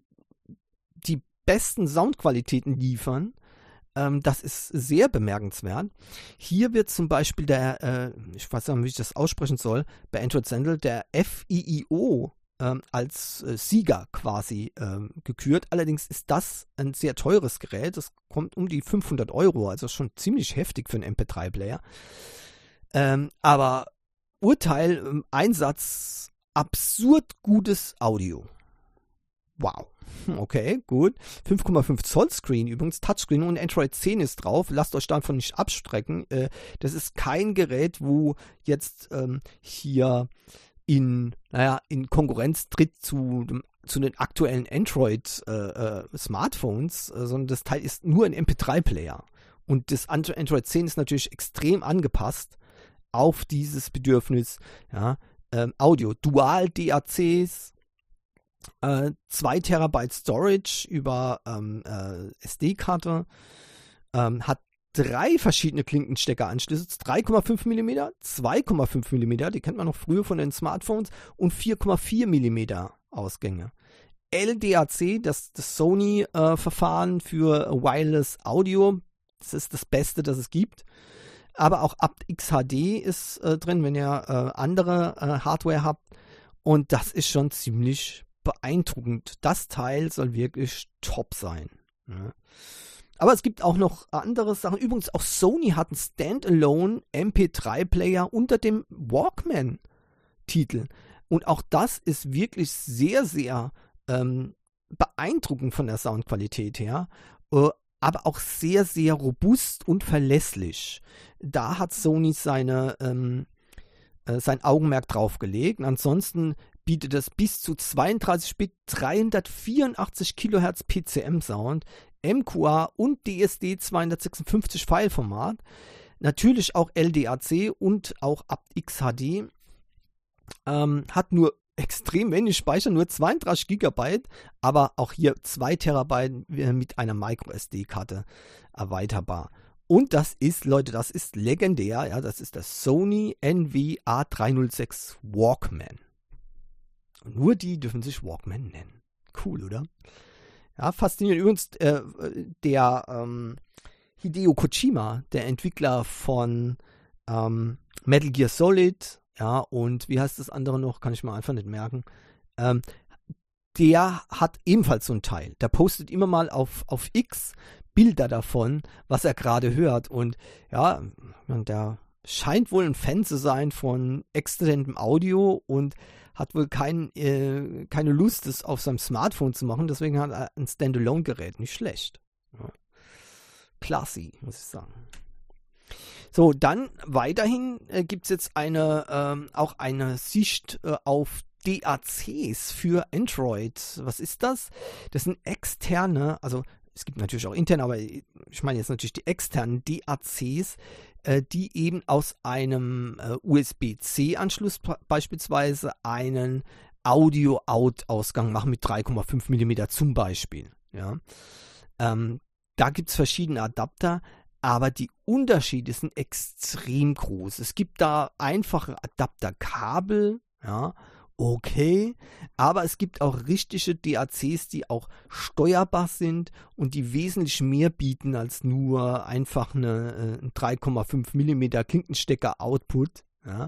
die besten Soundqualitäten liefern. Das ist sehr bemerkenswert. Hier wird zum Beispiel ich weiß nicht, wie ich das aussprechen soll, bei Android Central der FIIO als Sieger quasi gekürt. Allerdings ist das ein sehr teures Gerät. Das kommt um die 500 €, also schon ziemlich heftig für einen MP3-Player. Aber Urteil, Einsatz, absurd gutes Audio. Wow. Okay, gut. 5,5 Zoll Screen übrigens, Touchscreen, und Android 10 ist drauf. Lasst euch davon nicht abschrecken. Das ist kein Gerät, wo jetzt hier in Konkurrenz tritt zu den aktuellen Android Smartphones, sondern das Teil ist nur ein MP3-Player. Und das Android 10 ist natürlich extrem angepasst auf dieses Bedürfnis, ja, Audio. Dual DACs, 2 Terabyte Storage über SD-Karte, hat 3 verschiedene Klinkensteckeranschlüsse, 3,5 mm, 2,5 mm, die kennt man noch früher von den Smartphones, und 4,4 mm Ausgänge. LDAC, das Sony-Verfahren für Wireless Audio, das ist das Beste, das es gibt. Aber auch aptX HD ist drin, wenn ihr andere Hardware habt. Und das ist schon ziemlich beeindruckend. Das Teil soll wirklich top sein. Ja. Aber es gibt auch noch andere Sachen. Übrigens, auch Sony hat einen Standalone MP3-Player unter dem Walkman-Titel. Und auch das ist wirklich sehr, sehr beeindruckend von der Soundqualität her. Aber auch sehr, sehr robust und verlässlich. Da hat Sony sein Augenmerk drauf gelegt. Und ansonsten bietet es bis zu 32-Bit 384 kHz PCM-Sound, MQA und DSD 256 Fileformat. Natürlich auch LDAC und auch aptX HD. Hat nur extrem wenig Speicher, nur 32 GB, aber auch hier 2 TB mit einer MicroSD-Karte erweiterbar. Und das ist, Leute, das ist legendär, ja, das ist der Sony NV-A306 Walkman. Und nur die dürfen sich Walkman nennen. Cool, oder? Ja, faszinierend. Übrigens, der Hideo Kojima, der Entwickler von Metal Gear Solid, ja, und wie heißt das andere noch, kann ich mir einfach nicht merken, der hat ebenfalls so ein Teil. Der postet immer mal auf X Bilder davon, was er gerade hört. Und ja, der scheint wohl ein Fan zu sein von exzellentem Audio und hat wohl keine Lust, das auf seinem Smartphone zu machen. Deswegen hat er ein Standalone-Gerät. Nicht schlecht. Ja. Classy, muss ich sagen. So, dann weiterhin gibt es jetzt auch eine Sicht auf DACs für Android. Was ist das? Das sind externe, also es gibt natürlich auch interne, aber ich meine jetzt natürlich die externen DACs, die eben aus einem USB-C-Anschluss beispielsweise einen Audio-Out-Ausgang machen mit 3,5 mm zum Beispiel. Ja. Da gibt es verschiedene Adapter, aber die Unterschiede sind extrem groß. Es gibt da einfache Adapterkabel, ja, okay, aber es gibt auch richtige DACs, die auch steuerbar sind und die wesentlich mehr bieten als nur einfach ein 3,5 mm Klinkenstecker-Output. Ja.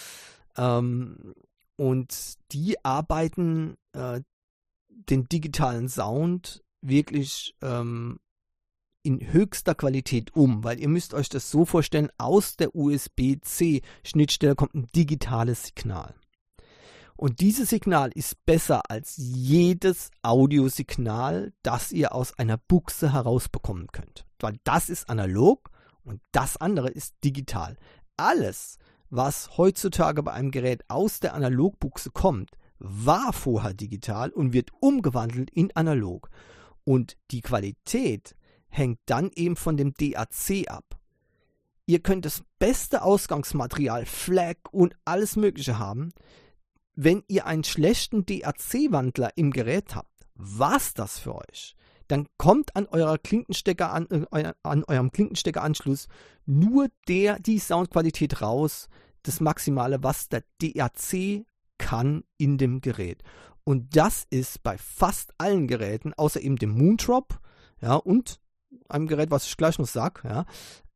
Und die arbeiten den digitalen Sound wirklich in höchster Qualität weil ihr müsst euch das so vorstellen, aus der USB-C-Schnittstelle kommt ein digitales Signal. Und dieses Signal ist besser als jedes Audiosignal, das ihr aus einer Buchse herausbekommen könnt. Weil das ist analog und das andere ist digital. Alles, was heutzutage bei einem Gerät aus der Analogbuchse kommt, war vorher digital und wird umgewandelt in analog. Und die Qualität hängt dann eben von dem DAC ab. Ihr könnt das beste Ausgangsmaterial, FLAC und alles Mögliche haben. Wenn ihr einen schlechten DAC-Wandler im Gerät habt, war's das für euch. Dann kommt an eurem Klinkensteckeranschluss nur die Soundqualität raus, das Maximale, was der DAC kann in dem Gerät. Und das ist bei fast allen Geräten, außer eben dem Moondrop, ja, und einem Gerät, was ich gleich noch sage, ja,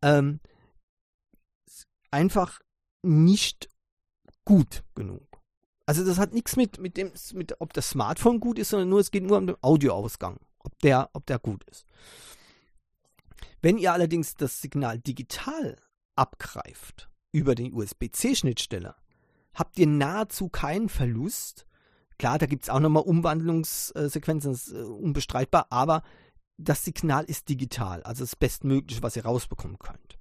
einfach nicht gut genug. Also das hat nichts mit ob das Smartphone gut ist, sondern es geht nur um den Audioausgang, ob der gut ist. Wenn ihr allerdings das Signal digital abgreift über die USB-C-Schnittstelle, habt ihr nahezu keinen Verlust. Klar, da gibt es auch nochmal Umwandlungssequenzen, das ist unbestreitbar, aber das Signal ist digital, also das Bestmögliche, was ihr rausbekommen könnt.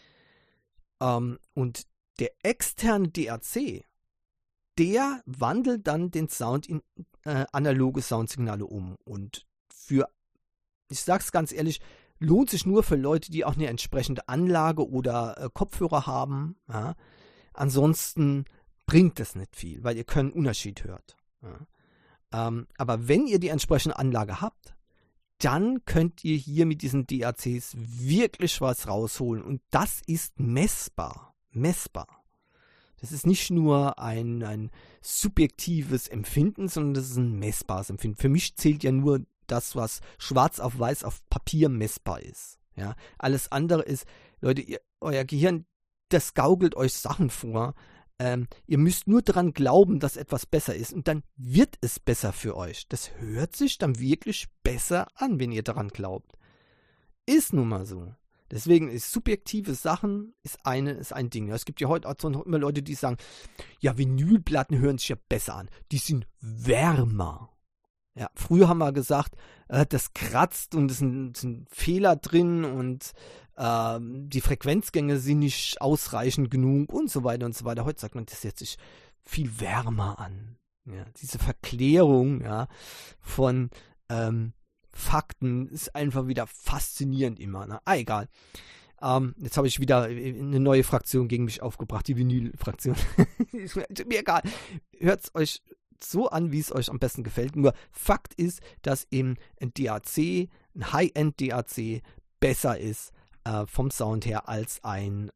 Und der externe DAC, der wandelt dann den Sound in analoge Soundsignale um. Und ich sag's ganz ehrlich, lohnt sich nur für Leute, die auch eine entsprechende Anlage oder Kopfhörer haben. Ja. Ansonsten bringt das nicht viel, weil ihr keinen Unterschied hört. Ja. Aber wenn ihr die entsprechende Anlage habt, dann könnt ihr hier mit diesen DACs wirklich was rausholen. Und das ist messbar. Das ist nicht nur ein subjektives Empfinden, sondern das ist ein messbares Empfinden. Für mich zählt ja nur das, was schwarz auf weiß auf Papier messbar ist. Ja? Alles andere ist, Leute, euer Gehirn, das gaukelt euch Sachen vor. Ihr müsst nur daran glauben, dass etwas besser ist und dann wird es besser für euch. Das hört sich dann wirklich besser an, wenn ihr daran glaubt. Ist nun mal so. Deswegen ist subjektive Sachen ist ein Ding. Ja, es gibt ja heute auch noch immer Leute, die sagen, ja, Vinylplatten hören sich ja besser an. Die sind wärmer. Ja, früher haben wir gesagt, das kratzt und es sind Fehler drin und die Frequenzgänge sind nicht ausreichend genug und so weiter und so weiter. Heute sagt man, das hört sich viel wärmer an. Ja, diese Verklärung, ja, von Fakten ist einfach wieder faszinierend immer. Ne? Egal. Jetzt habe ich wieder eine neue Fraktion gegen mich aufgebracht, die Vinyl-Fraktion. Ist mir egal. Hört es euch so an, wie es euch am besten gefällt. Nur Fakt ist, dass eben ein DAC, ein High-End DAC besser ist vom Sound her als ein,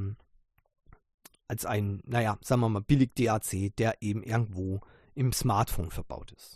naja, sagen wir mal, billig DAC, der eben irgendwo im Smartphone verbaut ist.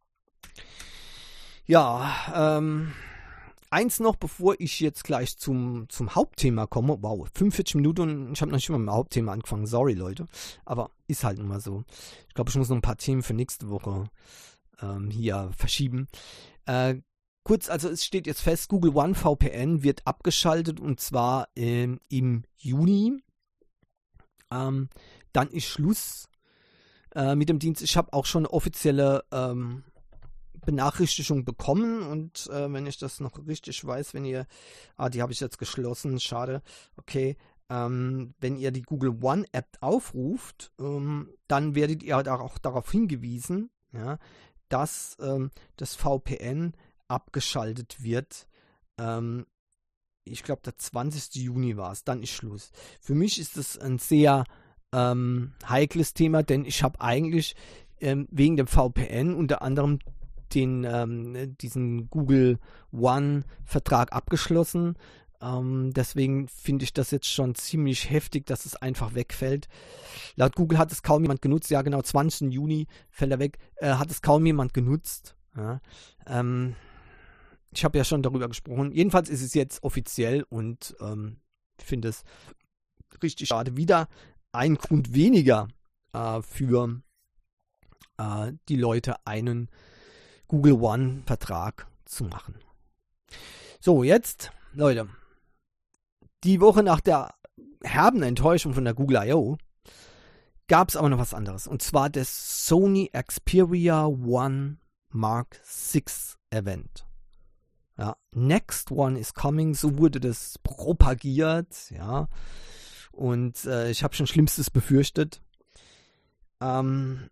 Ja, eins noch, bevor ich jetzt gleich zum Hauptthema komme. Wow, 45 Minuten und ich habe noch nicht mal mit dem Hauptthema angefangen. Sorry, Leute. Aber ist halt immer so. Ich glaube, ich muss noch ein paar Themen für nächste Woche hier verschieben. Kurz, also es steht jetzt fest, Google One VPN wird abgeschaltet und zwar im Juni. Dann ist Schluss mit dem Dienst. Ich habe auch schon eine offizielle Benachrichtigung bekommen und wenn ich das noch richtig weiß, wenn ihr, die habe ich jetzt geschlossen, schade, okay, wenn ihr die Google One App aufruft, dann werdet ihr auch darauf hingewiesen, ja, dass das VPN abgeschaltet wird. Ich glaube, der 20. Juni war es, dann ist Schluss. Für mich ist das ein sehr heikles Thema, denn ich habe eigentlich wegen dem VPN unter anderem diesen Google One-Vertrag abgeschlossen. Deswegen finde ich das jetzt schon ziemlich heftig, dass es einfach wegfällt. Laut Google hat es kaum jemand genutzt. Ja, genau, 20. Juni fällt er weg. Hat es kaum jemand genutzt. Ja, ich habe ja schon darüber gesprochen. Jedenfalls ist es jetzt offiziell und ich finde es richtig schade. Wieder ein Grund weniger für die Leute, einen Google One-Vertrag zu machen. So, jetzt, Leute, die Woche nach der herben Enttäuschung von der Google I.O. gab es aber noch was anderes. Und zwar das Sony Xperia One Mark VI Event. Ja, Next One is coming, so wurde das propagiert, ja. Und ich habe schon Schlimmstes befürchtet. Und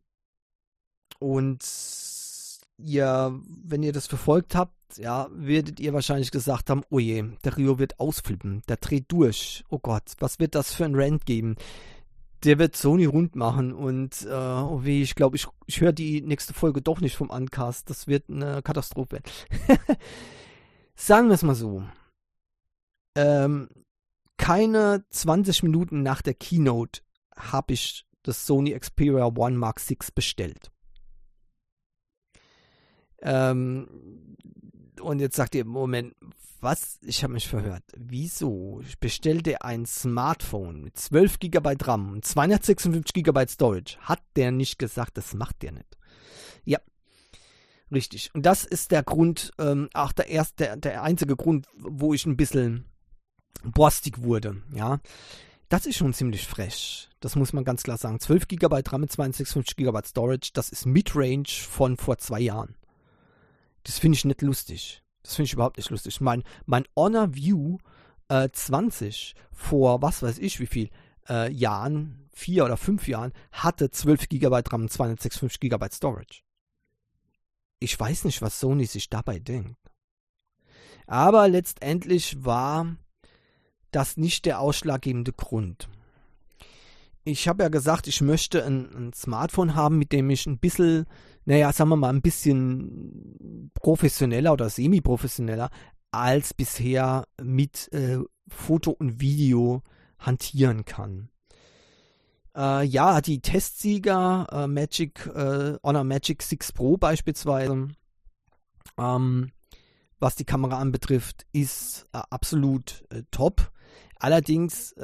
wenn ihr das verfolgt habt, ja, werdet ihr wahrscheinlich gesagt haben, oh je, der Rio wird ausflippen, der dreht durch. Oh Gott, was wird das für ein Rant geben? Der wird Sony rund machen und oh weh, ich glaube, ich höre die nächste Folge doch nicht vom Uncast. Das wird eine Katastrophe. Sagen wir es mal so. Keine 20 Minuten nach der Keynote habe ich das Sony Xperia One Mark VI bestellt. Und jetzt sagt ihr, Moment, was? Ich habe mich verhört. Wieso? Ich bestellte ein Smartphone mit 12 GB RAM und 256 GB Storage. Hat der nicht gesagt, das macht der nicht. Ja, richtig. Und das ist der Grund, auch der einzige Grund, wo ich ein bisschen borstig wurde. Ja, das ist schon ziemlich frech. Das muss man ganz klar sagen. 12 GB RAM mit 256 GB Storage, das ist Midrange von vor 2 Jahren. Das finde ich nicht lustig. Das finde ich überhaupt nicht lustig. Mein Honor View 20 vor was weiß ich wie viel Jahren, 4 oder 5 Jahren, hatte 12 GB RAM und 256 GB Storage. Ich weiß nicht, was Sony sich dabei denkt. Aber letztendlich war das nicht der ausschlaggebende Grund. Ich habe ja gesagt, ich möchte ein Smartphone haben, mit dem ich ein bisschen, sagen wir mal, ein bisschen professioneller oder semi-professioneller als bisher mit Foto und Video hantieren kann. Die Testsieger, Honor Magic 6 Pro beispielsweise, was die Kamera anbetrifft, ist absolut top. Allerdings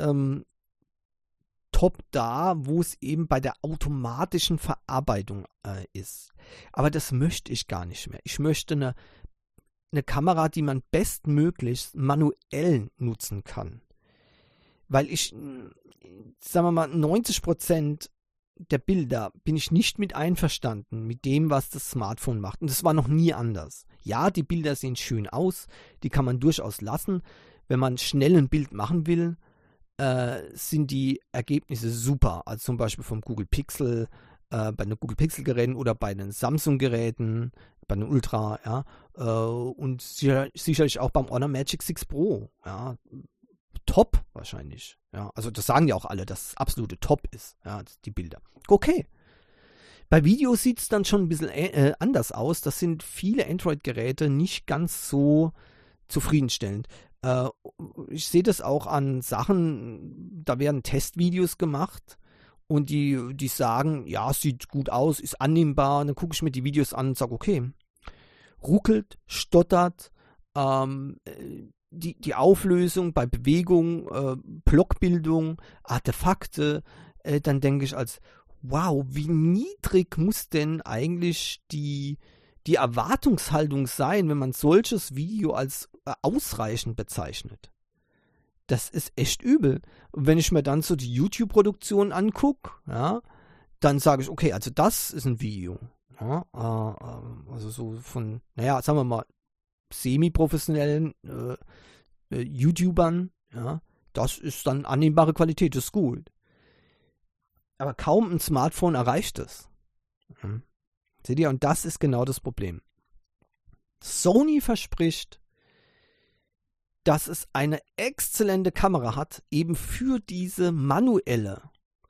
top da, wo es eben bei der automatischen Verarbeitung ist. Aber das möchte ich gar nicht mehr. Ich möchte eine eine Kamera, die man bestmöglichst manuell nutzen kann. Weil sagen wir mal, 90% der Bilder bin ich nicht mit einverstanden mit dem, was das Smartphone macht. Und das war noch nie anders. Ja, die Bilder sehen schön aus, die kann man durchaus lassen. Wenn man schnell ein Bild machen will, sind die Ergebnisse super. Also zum Beispiel vom Google Pixel, bei den Google Pixel Geräten oder bei den Samsung Geräten, bei den Ultra, ja, und sicherlich auch beim Honor Magic 6 Pro, ja, top wahrscheinlich, ja, also das sagen ja auch alle, dass es absolute Top ist, ja, die Bilder. Okay. Bei Videos sieht es dann schon ein bisschen anders aus. Das sind viele Android-Geräte nicht ganz so zufriedenstellend. Ich sehe das auch an Sachen, da werden Testvideos gemacht und die sagen, ja, sieht gut aus, ist annehmbar. Und dann gucke ich mir die Videos an und sage, okay, ruckelt, stottert, die Auflösung bei Bewegung, Blockbildung, Artefakte, dann denke ich wow, wie niedrig muss denn eigentlich die Erwartungshaltung sein, wenn man solches Video als ausreichend bezeichnet. Das ist echt übel. Und wenn ich mir dann so die YouTube-Produktion angucke, ja, dann sage ich, okay, also das ist ein Video. Ja, also so von, naja, sagen wir mal, semi-professionellen YouTubern, ja, das ist dann annehmbare Qualität, das ist gut. Aber kaum ein Smartphone erreicht es. Mhm. Seht ihr? Und das ist genau das Problem. Sony verspricht, dass es eine exzellente Kamera hat, eben für diese manuelle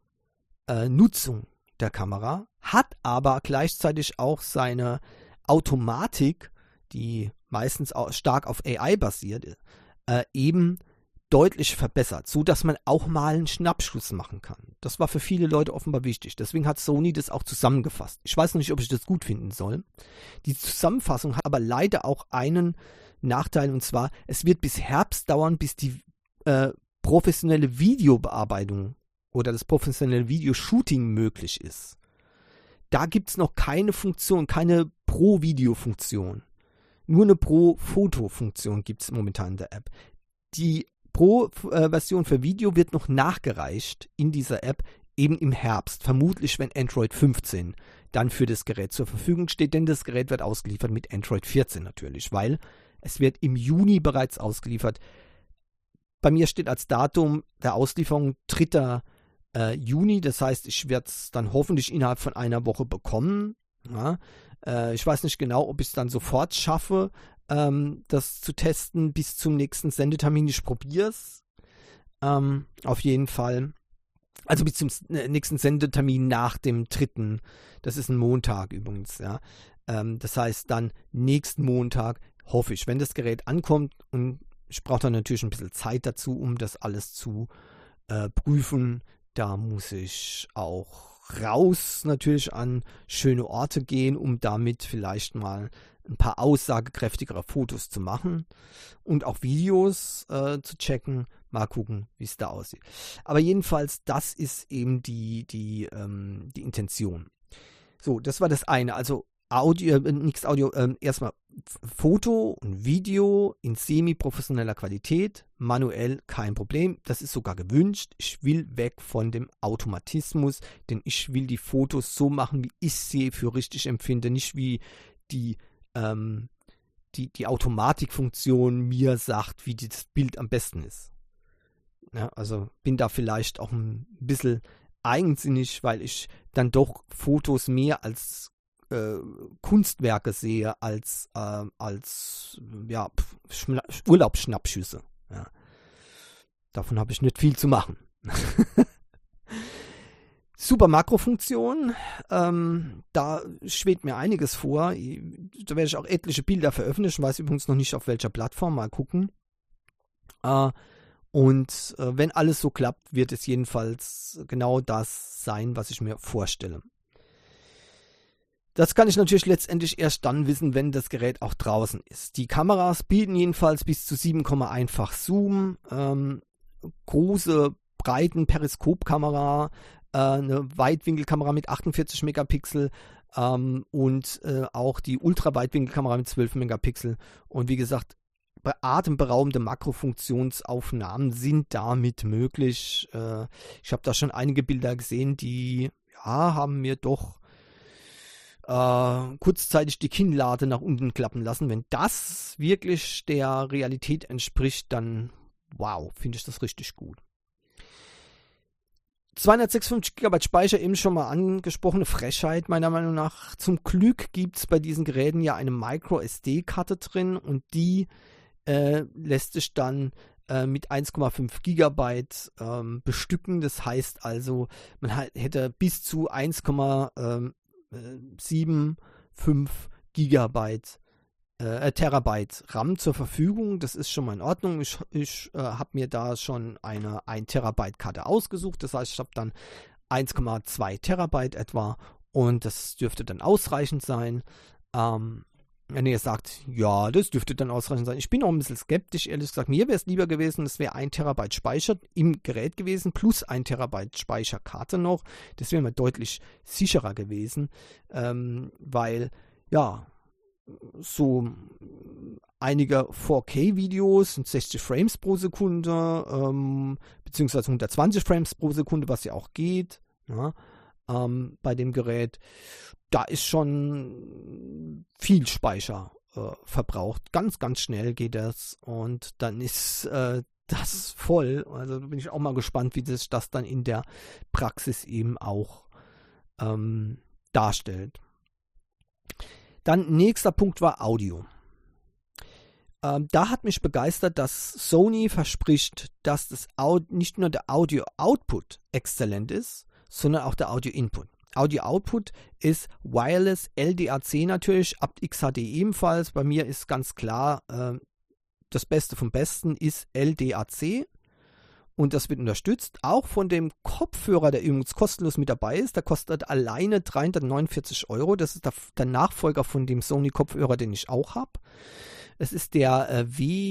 Nutzung der Kamera, hat aber gleichzeitig auch seine Automatik, die meistens auch stark auf AI basiert, eben deutlich verbessert, so dass man auch mal einen Schnappschuss machen kann. Das war für viele Leute offenbar wichtig. Deswegen hat Sony das auch zusammengefasst. Ich weiß noch nicht, ob ich das gut finden soll. Die Zusammenfassung hat aber leider auch einen Nachteil, und zwar, es wird bis Herbst dauern, bis die professionelle Videobearbeitung oder das professionelle Videoshooting möglich ist. Da gibt es noch keine Funktion, keine Pro-Video-Funktion. Nur eine Pro-Foto-Funktion gibt es momentan in der App. Die Pro-Version für Video wird noch nachgereicht in dieser App, eben im Herbst, vermutlich wenn Android 15 dann für das Gerät zur Verfügung steht, denn das Gerät wird ausgeliefert mit Android 14 natürlich, weil es wird im Juni bereits ausgeliefert. Bei mir steht als Datum der Auslieferung 3. Juni, das heißt, ich werde es dann hoffentlich innerhalb von einer Woche bekommen. Ja, ich weiß nicht genau, ob ich es dann sofort schaffe, das zu testen bis zum nächsten Sendetermin. Ich probiere es. Auf jeden Fall. Also bis zum nächsten Sendetermin nach dem 3. Das ist ein Montag übrigens. Ja. Das heißt dann nächsten Montag, hoffe ich, wenn das Gerät ankommt, und ich brauche dann natürlich ein bisschen Zeit dazu, um das alles zu prüfen. Da muss ich auch raus natürlich an schöne Orte gehen, um damit vielleicht mal ein paar aussagekräftigere Fotos zu machen und auch Videos zu checken. Mal gucken, wie es da aussieht. Aber jedenfalls, das ist eben die Intention. So, das war das eine. Also erstmal Foto und Video in semi-professioneller Qualität, manuell kein Problem, das ist sogar gewünscht. Ich will weg von dem Automatismus, denn ich will die Fotos so machen, wie ich sie für richtig empfinde, nicht wie die Automatikfunktion mir sagt, wie das Bild am besten ist. Ja, also bin da vielleicht auch ein bisschen eigensinnig, weil ich dann doch Fotos mehr als Kunstwerke sehe als ja, Urlaubsschnappschüsse. Ja. Davon habe ich nicht viel zu machen. Super Makrofunktion, da schwebt mir einiges vor. Da werde ich auch etliche Bilder veröffentlichen, weiß übrigens noch nicht auf welcher Plattform, mal gucken. Und wenn alles so klappt, wird es jedenfalls genau das sein, was ich mir vorstelle. Das kann ich natürlich letztendlich erst dann wissen, wenn das Gerät auch draußen ist. Die Kameras bieten jedenfalls bis zu 7,1-fach Zoom, große, breiten Periskopkamera, eine Weitwinkelkamera mit 48 Megapixel, und auch die Ultraweitwinkelkamera mit 12 Megapixel. Und wie gesagt, atemberaubende Makrofunktionsaufnahmen sind damit möglich. Ich habe da schon einige Bilder gesehen, die haben mir doch kurzzeitig die Kinnlade nach unten klappen lassen. Wenn das wirklich der Realität entspricht, dann wow, finde ich das richtig gut. 256 GB Speicher, eben schon mal angesprochene Frechheit meiner Meinung nach. Zum Glück gibt es bei diesen Geräten ja eine Micro-SD-Karte drin und die lässt sich dann mit 1,5 Gigabyte bestücken. Das heißt also, man hätte bis zu 1,75 Gigabyte Terabyte RAM zur Verfügung. Das ist schon mal in Ordnung. Ich habe mir da schon eine 1 Terabyte Karte ausgesucht. Das heißt, ich habe dann 1,2 Terabyte etwa und das dürfte dann ausreichend sein. Wenn ihr sagt, ja, das dürfte dann ausreichend sein. Ich bin auch ein bisschen skeptisch, ehrlich gesagt. Mir wäre es lieber gewesen, es wäre 1 Terabyte Speicher im Gerät gewesen, plus 1 Terabyte Speicherkarte noch. Das wäre mir deutlich sicherer gewesen, weil, ja, so einige 4K-Videos sind 60 Frames pro Sekunde, beziehungsweise 120 Frames pro Sekunde, was ja auch geht, ja, bei dem Gerät. Da ist schon viel Speicher verbraucht. Ganz, ganz schnell geht das und dann ist das voll. Also bin ich auch mal gespannt, wie sich das dann in der Praxis eben auch darstellt. Dann nächster Punkt war Audio. Da hat mich begeistert, dass Sony verspricht, dass das nicht nur der Audio-Output exzellent ist, sondern auch der Audio-Input. Audio-Output ist Wireless LDAC natürlich, apt-XHD ebenfalls. Bei mir ist ganz klar, das Beste vom Besten ist LDAC. Und das wird unterstützt, auch von dem Kopfhörer, der übrigens kostenlos mit dabei ist. Der kostet alleine 349 €. Das ist der Nachfolger von dem Sony-Kopfhörer, den ich auch habe. Es ist der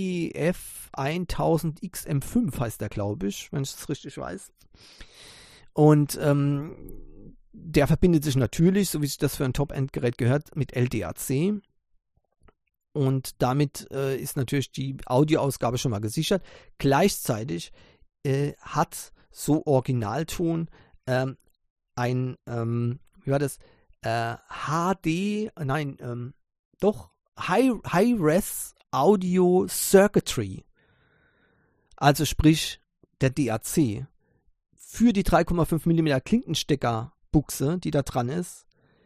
WF1000XM5, heißt der, glaube ich, wenn ich das richtig weiß. Und der verbindet sich natürlich, so wie sich das für ein Top-End-Gerät gehört, mit LDAC. Und damit ist natürlich die Audioausgabe schon mal gesichert. Gleichzeitig hat so Originalton ein, wie war das, High-Res Audio Circuitry. Also sprich, der DAC für die 3,5 mm Klinkensteckerbuchse, die da dran ist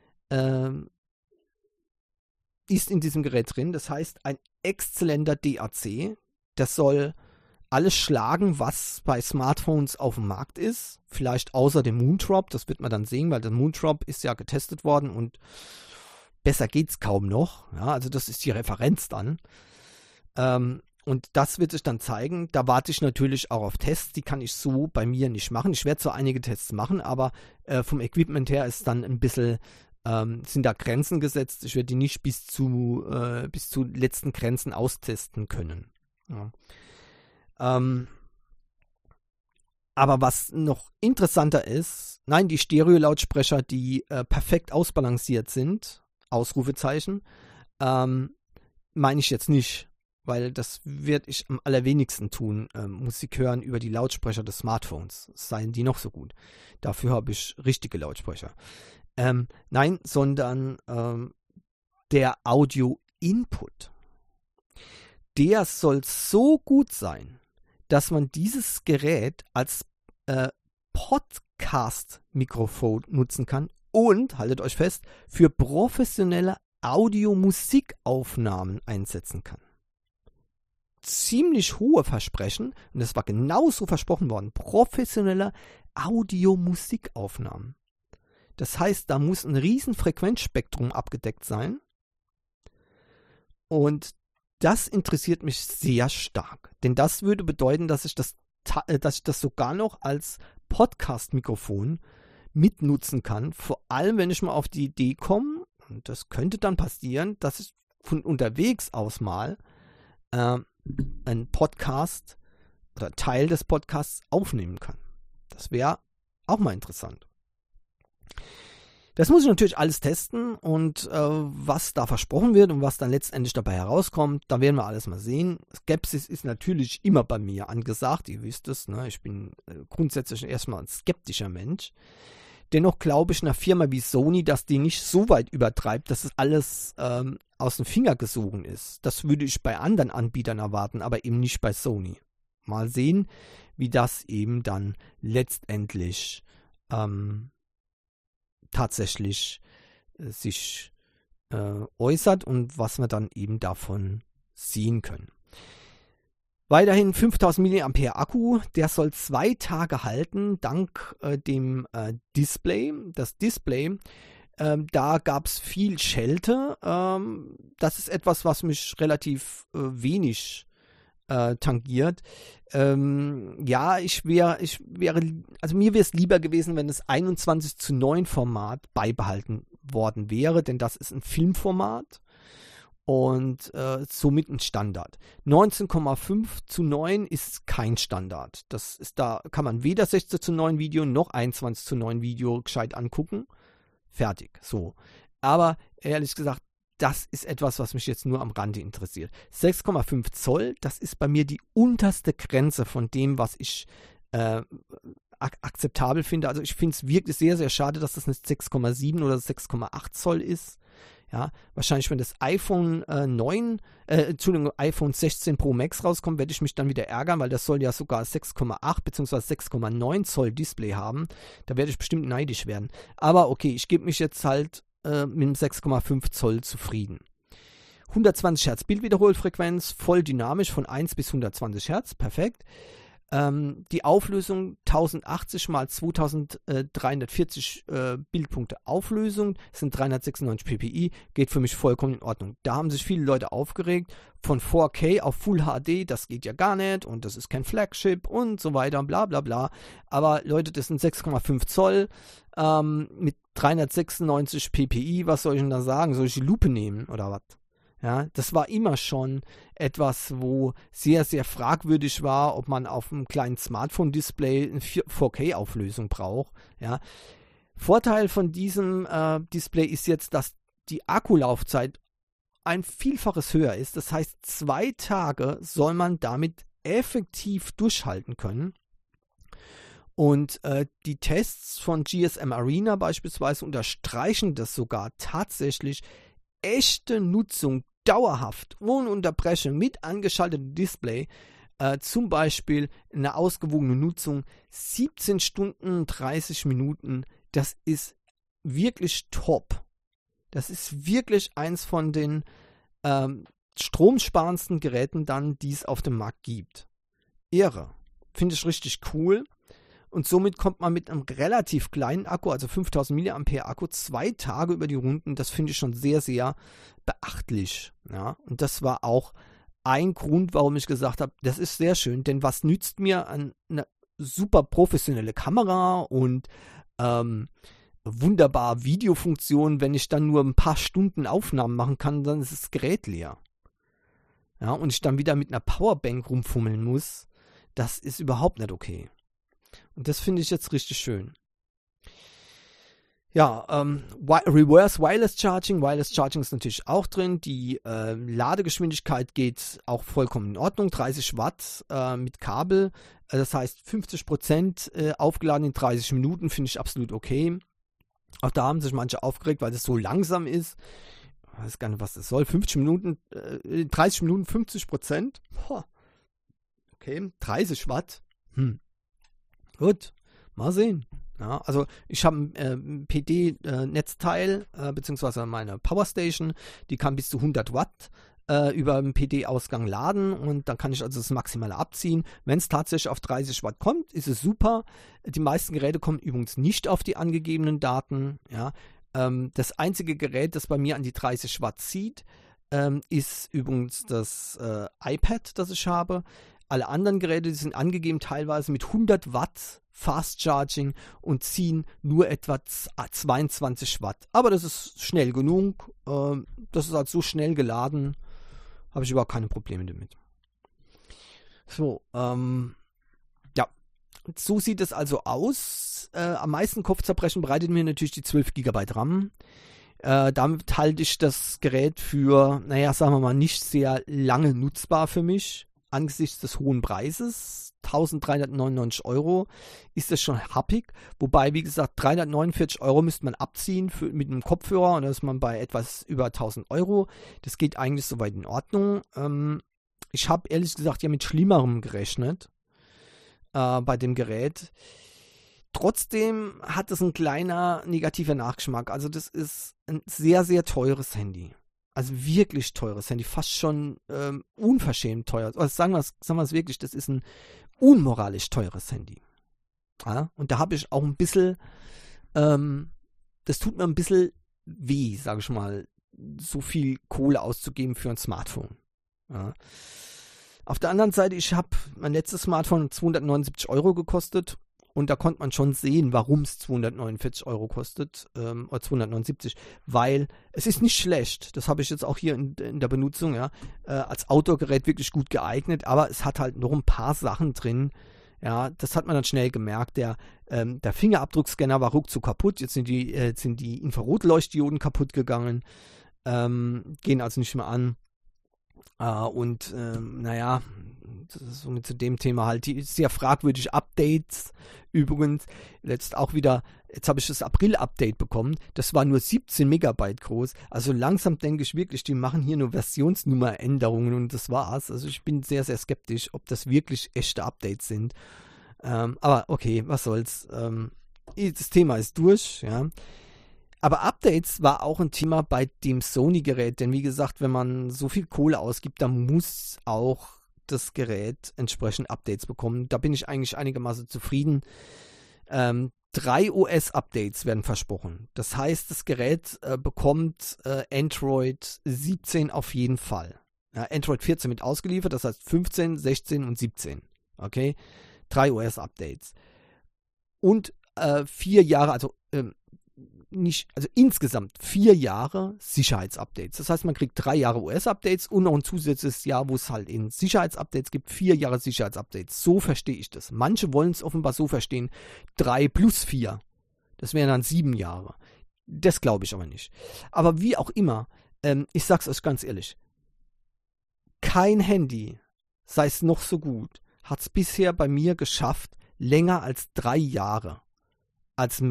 in diesem Gerät drin. Das heißt, ein exzellenter DAC, das soll alles schlagen, was bei Smartphones auf dem Markt ist. Vielleicht außer dem Moondrop, das wird man dann sehen, weil der Moondrop ist ja getestet worden und besser geht's kaum noch. Ja, also das ist die Referenz dann. Und das wird sich dann zeigen. Da warte ich natürlich auch auf Tests, die kann ich so bei mir nicht machen. Ich werde zwar einige Tests machen, aber vom Equipment her ist dann ein bisschen, sind da Grenzen gesetzt. Ich werde die nicht bis zu letzten Grenzen austesten können. Ja. Aber was noch interessanter ist, nein, die Stereo-Lautsprecher, die perfekt ausbalanciert sind, Ausrufezeichen, meine ich jetzt nicht, weil das werde ich am allerwenigsten tun, Musik hören über die Lautsprecher des Smartphones, seien die noch so gut. Dafür habe ich richtige Lautsprecher. Nein, sondern der Audio-Input, der soll so gut sein, dass man dieses Gerät als Podcast-Mikrofon nutzen kann und, haltet euch fest, für professionelle Audio-Musikaufnahmen einsetzen kann. Ziemlich hohe Versprechen, und das war genauso versprochen worden, professionelle Audio-Musikaufnahmen. Das heißt, da muss ein riesen Frequenzspektrum abgedeckt sein und das interessiert mich sehr stark, denn das würde bedeuten, dass ich das sogar noch als Podcast-Mikrofon mitnutzen kann, vor allem wenn ich mal auf die Idee komme, und das könnte dann passieren, dass ich von unterwegs aus mal einen Podcast oder Teil des Podcasts aufnehmen kann. Das wäre auch mal interessant. Das muss ich natürlich alles testen und was da versprochen wird und was dann letztendlich dabei herauskommt, da werden wir alles mal sehen. Skepsis ist natürlich immer bei mir angesagt, ihr wisst es, ne? Ich bin grundsätzlich erstmal ein skeptischer Mensch. Dennoch glaube ich einer Firma wie Sony, dass die nicht so weit übertreibt, dass es alles aus dem Finger gesogen ist. Das würde ich bei anderen Anbietern erwarten, aber eben nicht bei Sony. Mal sehen, wie das eben dann letztendlich tatsächlich sich äußert und was wir dann eben davon sehen können. Weiterhin 5000 mAh Akku, der soll 2 Tage halten, dank dem Display. Das Display, da gab es viel Schelte. Das ist etwas, was mich relativ wenig tangiert. Ja, also mir wäre es lieber gewesen, wenn das 21:9 Format beibehalten worden wäre, denn das ist ein Filmformat und somit ein Standard. 19,5:9 ist kein Standard. Da kann man weder 16:9 Video noch 21:9 Video gescheit angucken. Fertig, so. Aber ehrlich gesagt, das ist etwas, was mich jetzt nur am Rande interessiert. 6,5 Zoll, das ist bei mir die unterste Grenze von dem, was ich akzeptabel finde. Also ich finde es wirklich sehr, sehr schade, dass das nicht 6,7 oder 6,8 Zoll ist. Ja, wahrscheinlich, wenn das iPhone 16 Pro Max rauskommt, werde ich mich dann wieder ärgern, weil das soll ja sogar 6,8 bzw. 6,9 Zoll Display haben. Da werde ich bestimmt neidisch werden. Aber okay, ich gebe mich jetzt halt mit dem 6,5 Zoll zufrieden. 120 Hertz Bildwiederholfrequenz, voll dynamisch von 1 bis 120 Hertz, perfekt. Die Auflösung 1080 x 2340 Bildpunkte Auflösung, sind 396 ppi, geht für mich vollkommen in Ordnung. Da haben sich viele Leute aufgeregt, von 4K auf Full HD, das geht ja gar nicht und das ist kein Flagship und so weiter, bla bla bla. Aber Leute, das sind 6,5 Zoll mit 396 ppi, was soll ich denn da sagen? Soll ich die Lupe nehmen oder was? Ja, das war immer schon etwas, wo sehr, sehr fragwürdig war, ob man auf einem kleinen Smartphone-Display eine 4K-Auflösung braucht. Ja. Vorteil von diesem Display ist jetzt, dass die Akkulaufzeit ein Vielfaches höher ist. Das heißt, 2 Tage soll man damit effektiv durchhalten können. Und die Tests von GSM Arena beispielsweise unterstreichen das sogar tatsächlich. Echte Nutzung dauerhaft, ohne Unterbrechung, mit angeschaltetem Display, zum Beispiel eine ausgewogene Nutzung, 17 Stunden, 30 Minuten, das ist wirklich top. Das ist wirklich eins von den stromsparendsten Geräten dann, die es auf dem Markt gibt. Irre. Finde ich richtig cool. Und somit kommt man mit einem relativ kleinen Akku, also 5000 mAh Akku, 2 Tage über die Runden. Das finde ich schon sehr, sehr beachtlich. Ja? Und das war auch ein Grund, warum ich gesagt habe, das ist sehr schön. Denn was nützt mir eine super professionelle Kamera und wunderbar Videofunktion, wenn ich dann nur ein paar Stunden Aufnahmen machen kann, dann ist das Gerät leer. Ja? Und ich dann wieder mit einer Powerbank rumfummeln muss. Das ist überhaupt nicht okay. Und das finde ich jetzt richtig schön. Ja, Reverse Wireless Charging. Wireless Charging ist natürlich auch drin. Die Ladegeschwindigkeit geht auch vollkommen in Ordnung. 30 Watt mit Kabel. Das heißt 50% aufgeladen in 30 Minuten finde ich absolut okay. Auch da haben sich manche aufgeregt, weil das so langsam ist. Ich weiß gar nicht, was das soll. 30 Minuten 50%. Okay, 30 Watt. Gut, mal sehen. Ja, also ich habe ein PD-Netzteil, beziehungsweise meine Powerstation, die kann bis zu 100 Watt über einen PD-Ausgang laden und dann kann ich also das Maximale abziehen. Wenn es tatsächlich auf 30 Watt kommt, ist es super. Die meisten Geräte kommen übrigens nicht auf die angegebenen Daten. Ja. Das einzige Gerät, das bei mir an die 30 Watt zieht, ist übrigens das iPad, das ich habe. Alle anderen Geräte, die sind angegeben teilweise mit 100 Watt Fast Charging und ziehen nur etwa 22 Watt. Aber das ist schnell genug. Das ist halt so schnell geladen. Habe ich überhaupt keine Probleme damit. So, ja. So sieht es also aus. Am meisten Kopfzerbrechen bereitet mir natürlich die 12 GB RAM. Damit halte ich das Gerät für, naja, sagen wir mal, nicht sehr lange nutzbar für mich. Angesichts des hohen Preises, 1.399 € ist das schon happig. Wobei, wie gesagt, 349 € müsste man abziehen mit einem Kopfhörer und da ist man bei etwas über 1.000 €. Das geht eigentlich soweit in Ordnung. Ich habe ehrlich gesagt ja mit Schlimmerem gerechnet bei dem Gerät. Trotzdem hat es ein kleiner negativer Nachgeschmack. Also das ist ein sehr, sehr teures Handy. Also wirklich teures Handy. Fast schon unverschämt teuer. Also sagen wir es wirklich, das ist ein unmoralisch teures Handy. Ja? Und da habe ich auch ein bisschen, das tut mir ein bisschen weh, sage ich mal, so viel Kohle auszugeben für ein Smartphone. Ja? Auf der anderen Seite, ich habe mein letztes Smartphone 279 € gekostet. Und da konnte man schon sehen, warum es 249 € kostet, oder 279, weil es ist nicht schlecht. Das habe ich jetzt auch hier in der Benutzung, ja, als Outdoor-Gerät wirklich gut geeignet, aber es hat halt noch ein paar Sachen drin. Ja, das hat man dann schnell gemerkt. Der Fingerabdruckscanner war ruckzuck kaputt. Jetzt sind die Infrarotleuchtdioden kaputt gegangen, gehen also nicht mehr an. Naja, somit zu dem Thema halt die sehr fragwürdig Updates. Übrigens, jetzt habe ich das April-Update bekommen. Das war nur 17 Megabyte groß. Also langsam denke ich wirklich, die machen hier nur Versionsnummeränderungen und das war's. Also ich bin sehr, sehr skeptisch, ob das wirklich echte Updates sind. Aber okay, was soll's. Das Thema ist durch, ja. Aber Updates war auch ein Thema bei dem Sony-Gerät, denn wie gesagt, wenn man so viel Kohle ausgibt, dann muss auch das Gerät entsprechend Updates bekommen. Da bin ich eigentlich einigermaßen zufrieden. 3 OS-Updates werden versprochen. Das heißt, das Gerät bekommt Android 17 auf jeden Fall. Ja, Android 14 mit ausgeliefert, das heißt 15, 16 und 17. Okay? 3 OS-Updates. Und 4 Jahre, also insgesamt 4 Jahre Sicherheitsupdates. Das heißt, man kriegt 3 Jahre US-Updates und noch ein zusätzliches Jahr, wo es halt in Sicherheitsupdates gibt, 4 Jahre Sicherheitsupdates. So verstehe ich das. Manche wollen es offenbar so verstehen, 3 plus 4. Das wären dann 7 Jahre. Das glaube ich aber nicht. Aber wie auch immer, ich sag's euch ganz ehrlich, kein Handy, sei es noch so gut, hat es bisher bei mir geschafft, länger als 3 Jahre als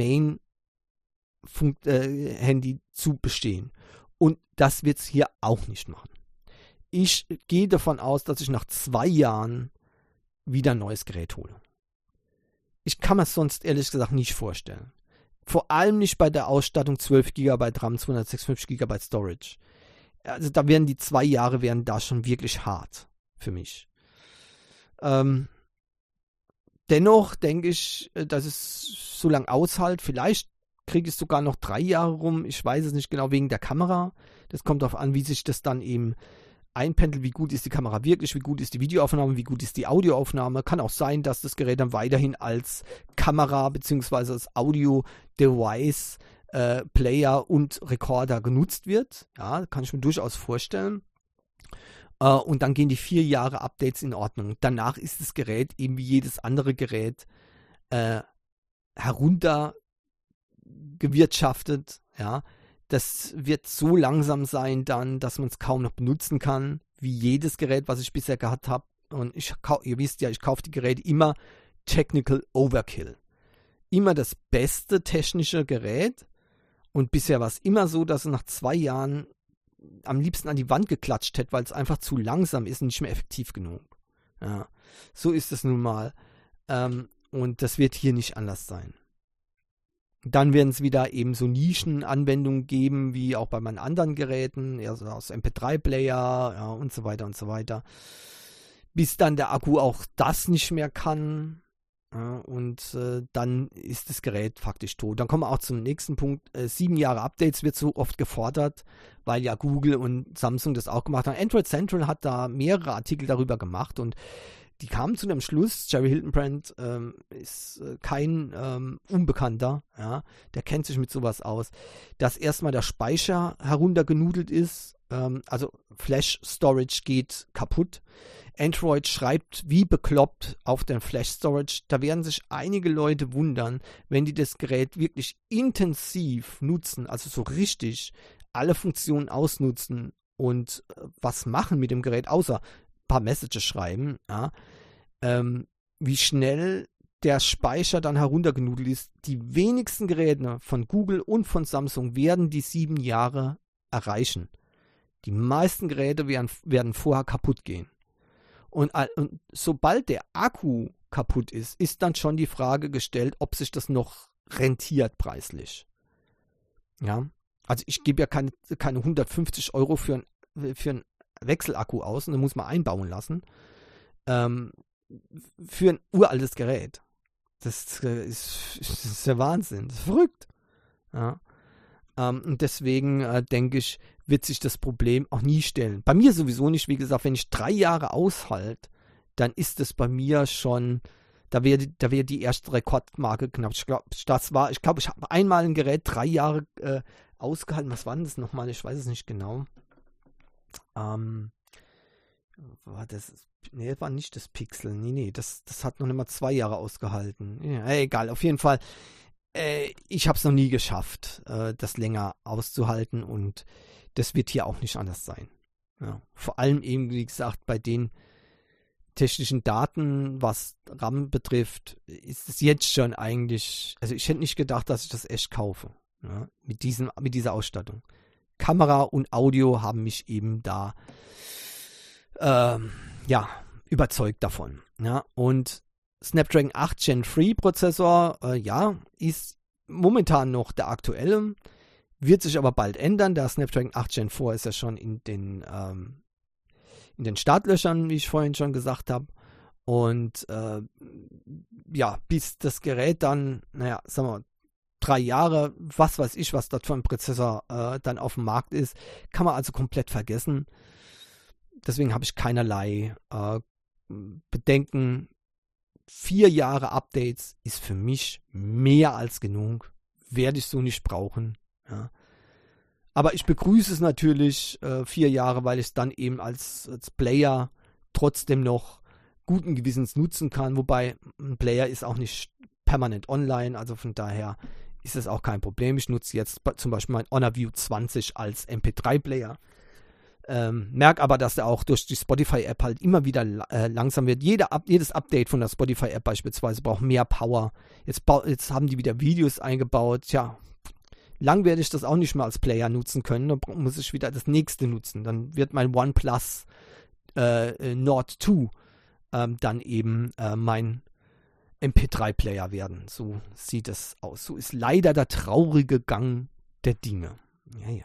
Handy zu bestehen. Und das wird es hier auch nicht machen. Ich gehe davon aus, dass ich nach 2 Jahren wieder ein neues Gerät hole. Ich kann mir es sonst ehrlich gesagt nicht vorstellen. Vor allem nicht bei der Ausstattung 12 GB RAM, 256 GB Storage. Also da werden die 2 Jahre da schon wirklich hart für mich. Dennoch denke ich, dass es so lange aushält. Vielleicht kriege ich sogar noch 3 Jahre rum. Ich weiß es nicht genau wegen der Kamera. Das kommt darauf an, wie sich das dann eben einpendelt. Wie gut ist die Kamera wirklich? Wie gut ist die Videoaufnahme? Wie gut ist die Audioaufnahme? Kann auch sein, dass das Gerät dann weiterhin als Kamera bzw. als Audio-Device, Player und Recorder genutzt wird. Ja, kann ich mir durchaus vorstellen. Und dann gehen die 4 Jahre Updates in Ordnung. Danach ist das Gerät eben wie jedes andere Gerät heruntergewirtschaftet. Ja, das wird so langsam sein dann, dass man es kaum noch benutzen kann, wie jedes Gerät, was ich bisher gehabt habe. Und ihr wisst ja, ich kaufe die Geräte immer Technical Overkill. Immer das beste technische Gerät. Und bisher war es immer so, dass es nach 2 Jahren am liebsten an die Wand geklatscht hätte, weil es einfach zu langsam ist und nicht mehr effektiv genug. Ja, so ist es nun mal. Und das wird hier nicht anders sein. Dann werden es wieder eben so Nischenanwendungen geben, wie auch bei meinen anderen Geräten, also aus MP3-Player, ja, und so weiter und so weiter. Bis dann der Akku auch das nicht mehr kann. Ja, und dann ist das Gerät faktisch tot. Dann kommen wir auch zum nächsten Punkt. 7 Jahre Updates wird so oft gefordert, weil ja Google und Samsung das auch gemacht haben. Android Central hat da mehrere Artikel darüber gemacht und die kamen zu dem Schluss, Jerry Hildenbrand ist kein Unbekannter, ja, der kennt sich mit sowas aus, dass erstmal der Speicher heruntergenudelt ist, also Flash Storage geht kaputt. Android schreibt wie bekloppt auf den Flash Storage. Da werden sich einige Leute wundern, wenn die das Gerät wirklich intensiv nutzen, also so richtig alle Funktionen ausnutzen und was machen mit dem Gerät, außer ein paar Messages schreiben, ja, wie schnell der Speicher dann heruntergenudelt ist. Die wenigsten Geräte von Google und von Samsung werden die 7 Jahre erreichen. Die meisten Geräte werden vorher kaputt gehen. Und sobald der Akku kaputt ist, ist dann schon die Frage gestellt, ob sich das noch rentiert preislich. Ja, also ich gebe ja keine 150 Euro für einen Wechselakku aus und den muss man einbauen lassen. Für ein uraltes Gerät. Das ist der Wahnsinn. Das ist verrückt. Ja. Und deswegen denke ich, wird sich das Problem auch nie stellen. Bei mir sowieso nicht. Wie gesagt, wenn ich 3 Jahre aushalte, dann ist es bei mir schon, da wäre die erste Rekordmarke knapp. Ich glaube, ich habe einmal ein Gerät 3 Jahre ausgehalten. Was war denn das nochmal? Ich weiß es nicht genau. War nicht das Pixel. Nee, das hat noch nicht mal 2 Jahre ausgehalten. Ja, egal, auf jeden Fall. Ich habe es noch nie geschafft, das länger auszuhalten und das wird hier auch nicht anders sein. Ja, vor allem eben, wie gesagt, bei den technischen Daten, was RAM betrifft, ist es jetzt schon eigentlich, also ich hätte nicht gedacht, dass ich das echt kaufe, ja, mit dieser Ausstattung. Kamera und Audio haben mich eben da überzeugt davon. Ja, und Snapdragon 8 Gen 3 Prozessor, ist momentan noch der aktuelle, wird sich aber bald ändern. Der Snapdragon 8 Gen 4 ist ja schon in den Startlöchern, wie ich vorhin schon gesagt habe. Und bis das Gerät dann, sagen wir 3 Jahre, was weiß ich, was das für ein Prozessor dann auf dem Markt ist, kann man also komplett vergessen. Deswegen habe ich keinerlei Bedenken. 4 Jahre Updates ist für mich mehr als genug. Werde ich so nicht brauchen. Ja. Aber ich begrüße es natürlich 4 Jahre, weil ich es dann eben als Player trotzdem noch guten Gewissens nutzen kann. Wobei ein Player ist auch nicht permanent online. Also von daher ist es auch kein Problem. Ich nutze jetzt zum Beispiel mein Honor View 20 als MP3-Player. Merke aber, dass er auch durch die Spotify-App halt immer wieder langsam wird. Jedes Update von der Spotify-App beispielsweise braucht mehr Power. Jetzt haben die wieder Videos eingebaut. Tja, lang werde ich das auch nicht mehr als Player nutzen können. Dann muss ich wieder das nächste nutzen. Dann wird mein OnePlus Nord 2 dann eben mein MP3-Player werden. So sieht es aus. So ist leider der traurige Gang der Dinge. Ja.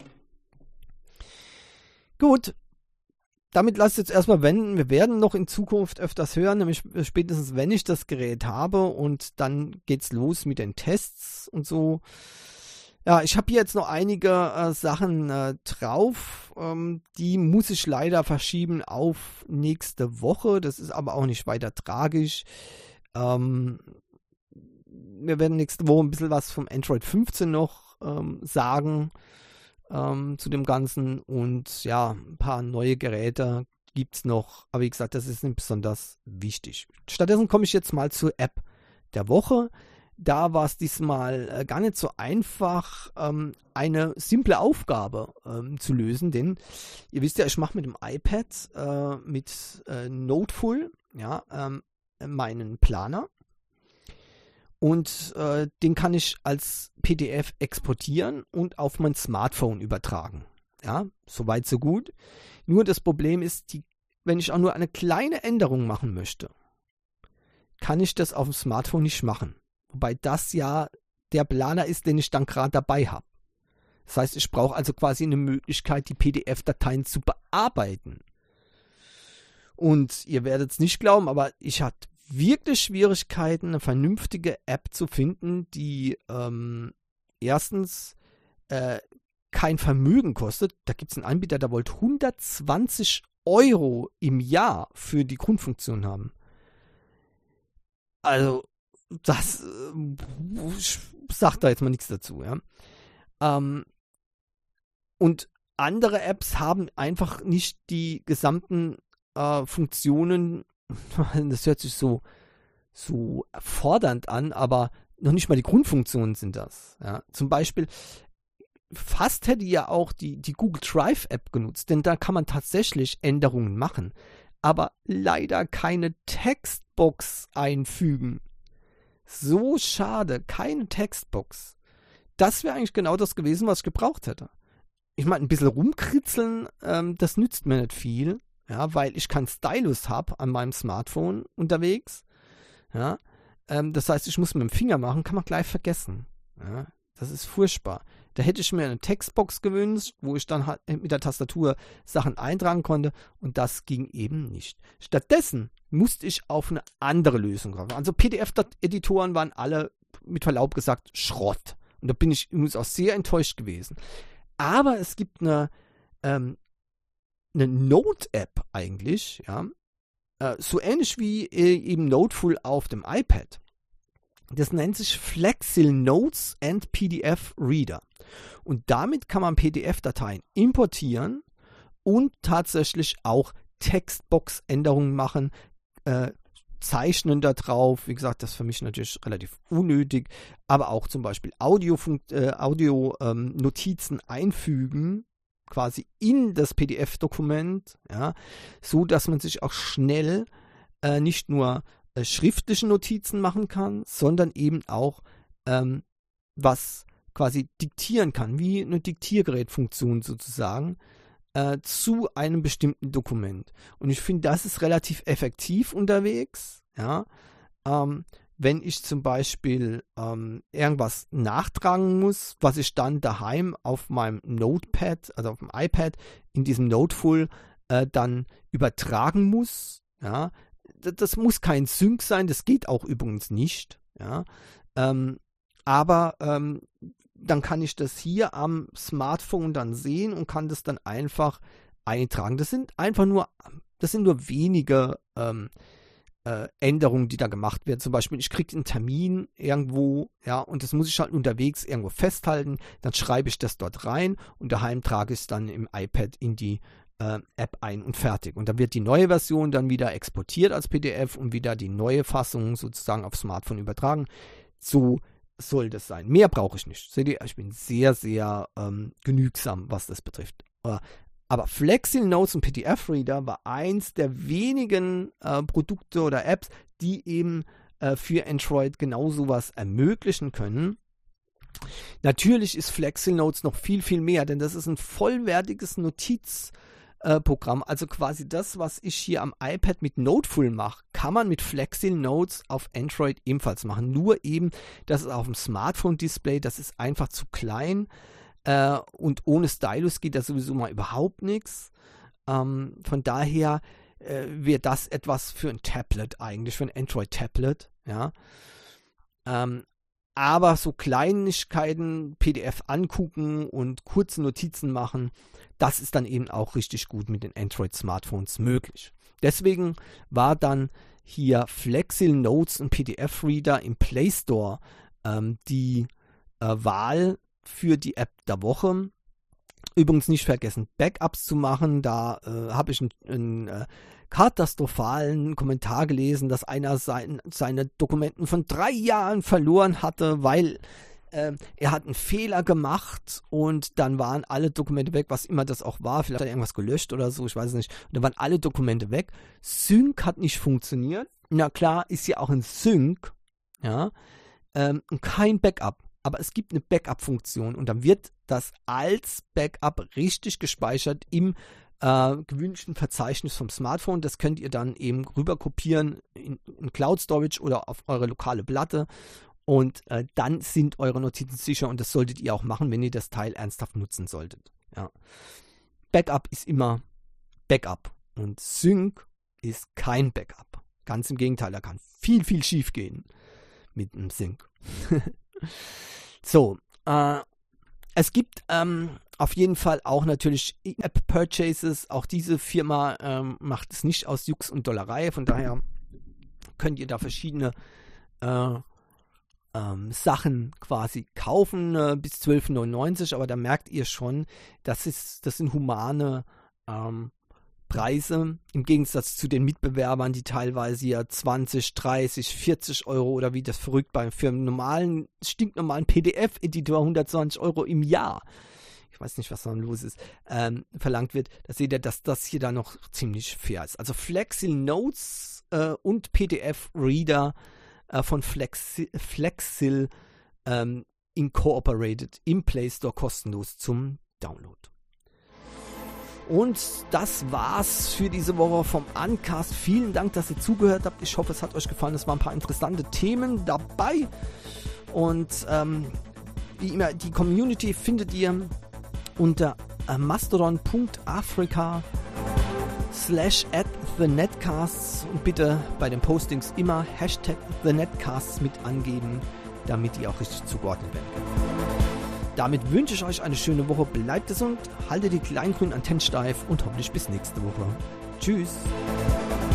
Gut, damit lasst jetzt erstmal wenden. Wir werden noch in Zukunft öfters hören, nämlich spätestens, wenn ich das Gerät habe und dann geht's los mit den Tests und so. Ja, ich habe hier jetzt noch einige Sachen drauf, die muss ich leider verschieben auf nächste Woche. Das ist aber auch nicht weiter tragisch. Wir werden nächste Woche ein bisschen was vom Android 15 noch sagen. Zu dem Ganzen und ja, ein paar neue Geräte gibt es noch, aber wie gesagt, das ist nicht besonders wichtig. Stattdessen komme ich jetzt mal zur App der Woche. Da war es diesmal gar nicht so einfach, eine simple Aufgabe zu lösen, denn ihr wisst ja, ich mache mit dem iPad mit Noteful meinen Planer. Und den kann ich als PDF exportieren und auf mein Smartphone übertragen. Ja, soweit so gut. Nur das Problem ist, wenn ich auch nur eine kleine Änderung machen möchte, kann ich das auf dem Smartphone nicht machen. Wobei das ja der Planer ist, den ich dann gerade dabei habe. Das heißt, ich brauche also quasi eine Möglichkeit, die PDF-Dateien zu bearbeiten. Und ihr werdet es nicht glauben, aber ich hatte wirklich Schwierigkeiten, eine vernünftige App zu finden, die erstens kein Vermögen kostet. Da gibt es einen Anbieter, der wollte 120 Euro im Jahr für die Grundfunktion haben. Also, das sagt da jetzt mal nichts dazu. Ja? Und andere Apps haben einfach nicht die gesamten Funktionen, das hört sich so fordernd an, aber noch nicht mal die Grundfunktionen sind das. Ja. Zum Beispiel, fast hätte ja auch die Google Drive App genutzt, denn da kann man tatsächlich Änderungen machen, aber leider keine Textbox einfügen. So schade, keine Textbox. Das wäre eigentlich genau das gewesen, was ich gebraucht hätte. Ich meine, ein bisschen rumkritzeln, das nützt mir nicht viel, ja, weil ich keinen Stylus habe an meinem Smartphone unterwegs. Ja, das heißt, ich muss mit dem Finger machen, kann man gleich vergessen. Ja, das ist furchtbar. Da hätte ich mir eine Textbox gewünscht, wo ich dann halt mit der Tastatur Sachen eintragen konnte und das ging eben nicht. Stattdessen musste ich auf eine andere Lösung kommen. Also PDF-Editoren waren alle, mit Verlaub gesagt, Schrott. Und da bin ich übrigens auch sehr enttäuscht gewesen. Aber es gibt eine Note-App eigentlich, ja, so ähnlich wie eben Noteful auf dem iPad. Das nennt sich Flexil Notes and PDF Reader. Und damit kann man PDF-Dateien importieren und tatsächlich auch Textbox-Änderungen machen, Zeichnen da drauf. Wie gesagt, das ist für mich natürlich relativ unnötig, aber auch zum Beispiel Audio-Notizen einfügen, quasi in das PDF-Dokument, ja, so dass man sich auch schnell nicht nur schriftliche Notizen machen kann, sondern eben auch was quasi diktieren kann, wie eine Diktiergerätfunktion sozusagen, zu einem bestimmten Dokument. Und ich finde, das ist relativ effektiv unterwegs, ja. Wenn ich zum Beispiel irgendwas nachtragen muss, was ich dann daheim auf meinem Notepad, also auf dem iPad, in diesem Noteful dann übertragen muss, ja, das muss kein Sync sein, das geht auch übrigens nicht, ja, aber dann kann ich das hier am Smartphone dann sehen und kann das dann einfach eintragen. Das sind nur wenige Änderungen, die da gemacht werden. Zum Beispiel, ich kriege einen Termin irgendwo, ja, und das muss ich halt unterwegs irgendwo festhalten. Dann schreibe ich das dort rein und daheim trage ich es dann im iPad in die App ein und fertig. Und dann wird die neue Version dann wieder exportiert als PDF und wieder die neue Fassung sozusagen aufs Smartphone übertragen. So soll das sein. Mehr brauche ich nicht. Seht ihr, ich bin sehr, sehr genügsam, was das betrifft. Aber Flexil Notes und PDF Reader war eins der wenigen Produkte oder Apps, die eben für Android genau sowas ermöglichen können. Natürlich ist Flexil Notes noch viel, viel mehr, denn das ist ein vollwertiges Notizprogramm. Also quasi das, was ich hier am iPad mit Noteful mache, kann man mit Flexil Notes auf Android ebenfalls machen. Nur eben, das ist auf dem Smartphone-Display, das ist einfach zu klein. Und ohne Stylus geht das sowieso mal überhaupt nichts. Von daher wäre das etwas für ein Tablet eigentlich, für ein Android-Tablet. Ja. Aber so Kleinigkeiten, PDF angucken und kurze Notizen machen, das ist dann eben auch richtig gut mit den Android-Smartphones möglich. Deswegen war dann hier Flexil Notes und PDF Reader im Play Store die Wahl für die App der Woche. Übrigens nicht vergessen, Backups zu machen. Da habe ich einen katastrophalen Kommentar gelesen, dass einer seine Dokumenten von 3 Jahren verloren hatte, weil er hat einen Fehler gemacht und dann waren alle Dokumente weg, was immer das auch war. Vielleicht hat er irgendwas gelöscht oder so, ich weiß es nicht. Und dann waren alle Dokumente weg. Sync hat nicht funktioniert. Na klar, ist ja auch ein Sync, ja, und kein Backup. Aber es gibt eine Backup-Funktion und dann wird das als Backup richtig gespeichert im gewünschten Verzeichnis vom Smartphone. Das könnt ihr dann eben rüber kopieren in Cloud Storage oder auf eure lokale Platte und dann sind eure Notizen sicher und das solltet ihr auch machen, wenn ihr das Teil ernsthaft nutzen solltet. Ja. Backup ist immer Backup und Sync ist kein Backup. Ganz im Gegenteil, da kann viel, viel schief gehen mit einem Sync. So, es gibt auf jeden Fall auch natürlich App-Purchases. Auch diese Firma macht es nicht aus Jux und Dollerei. Von daher könnt ihr da verschiedene Sachen quasi kaufen bis 12,99. Aber da merkt ihr schon, das sind humane Preise im Gegensatz zu den Mitbewerbern, die teilweise ja 20, 30, 40 Euro oder wie das verrückt für einen stinknormalen PDF-Editor 120 Euro im Jahr, ich weiß nicht, was da los ist, verlangt wird. Da seht ihr, dass das hier dann noch ziemlich fair ist. Also Flexil Notes und PDF-Reader von Flexil Incorporated im Play Store kostenlos zum Download. Und das war's für diese Woche vom Uncast. Vielen Dank, dass ihr zugehört habt. Ich hoffe, es hat euch gefallen. Es waren ein paar interessante Themen dabei. Und wie immer, die Community findet ihr unter mastodon.africa/@thenetcasts und bitte bei den Postings immer #thenetcasts mit angeben, damit die auch richtig zugeordnet werden können. Damit wünsche ich euch eine schöne Woche, bleibt gesund, haltet die kleinen grünen Antennen steif und hoffentlich bis nächste Woche. Tschüss!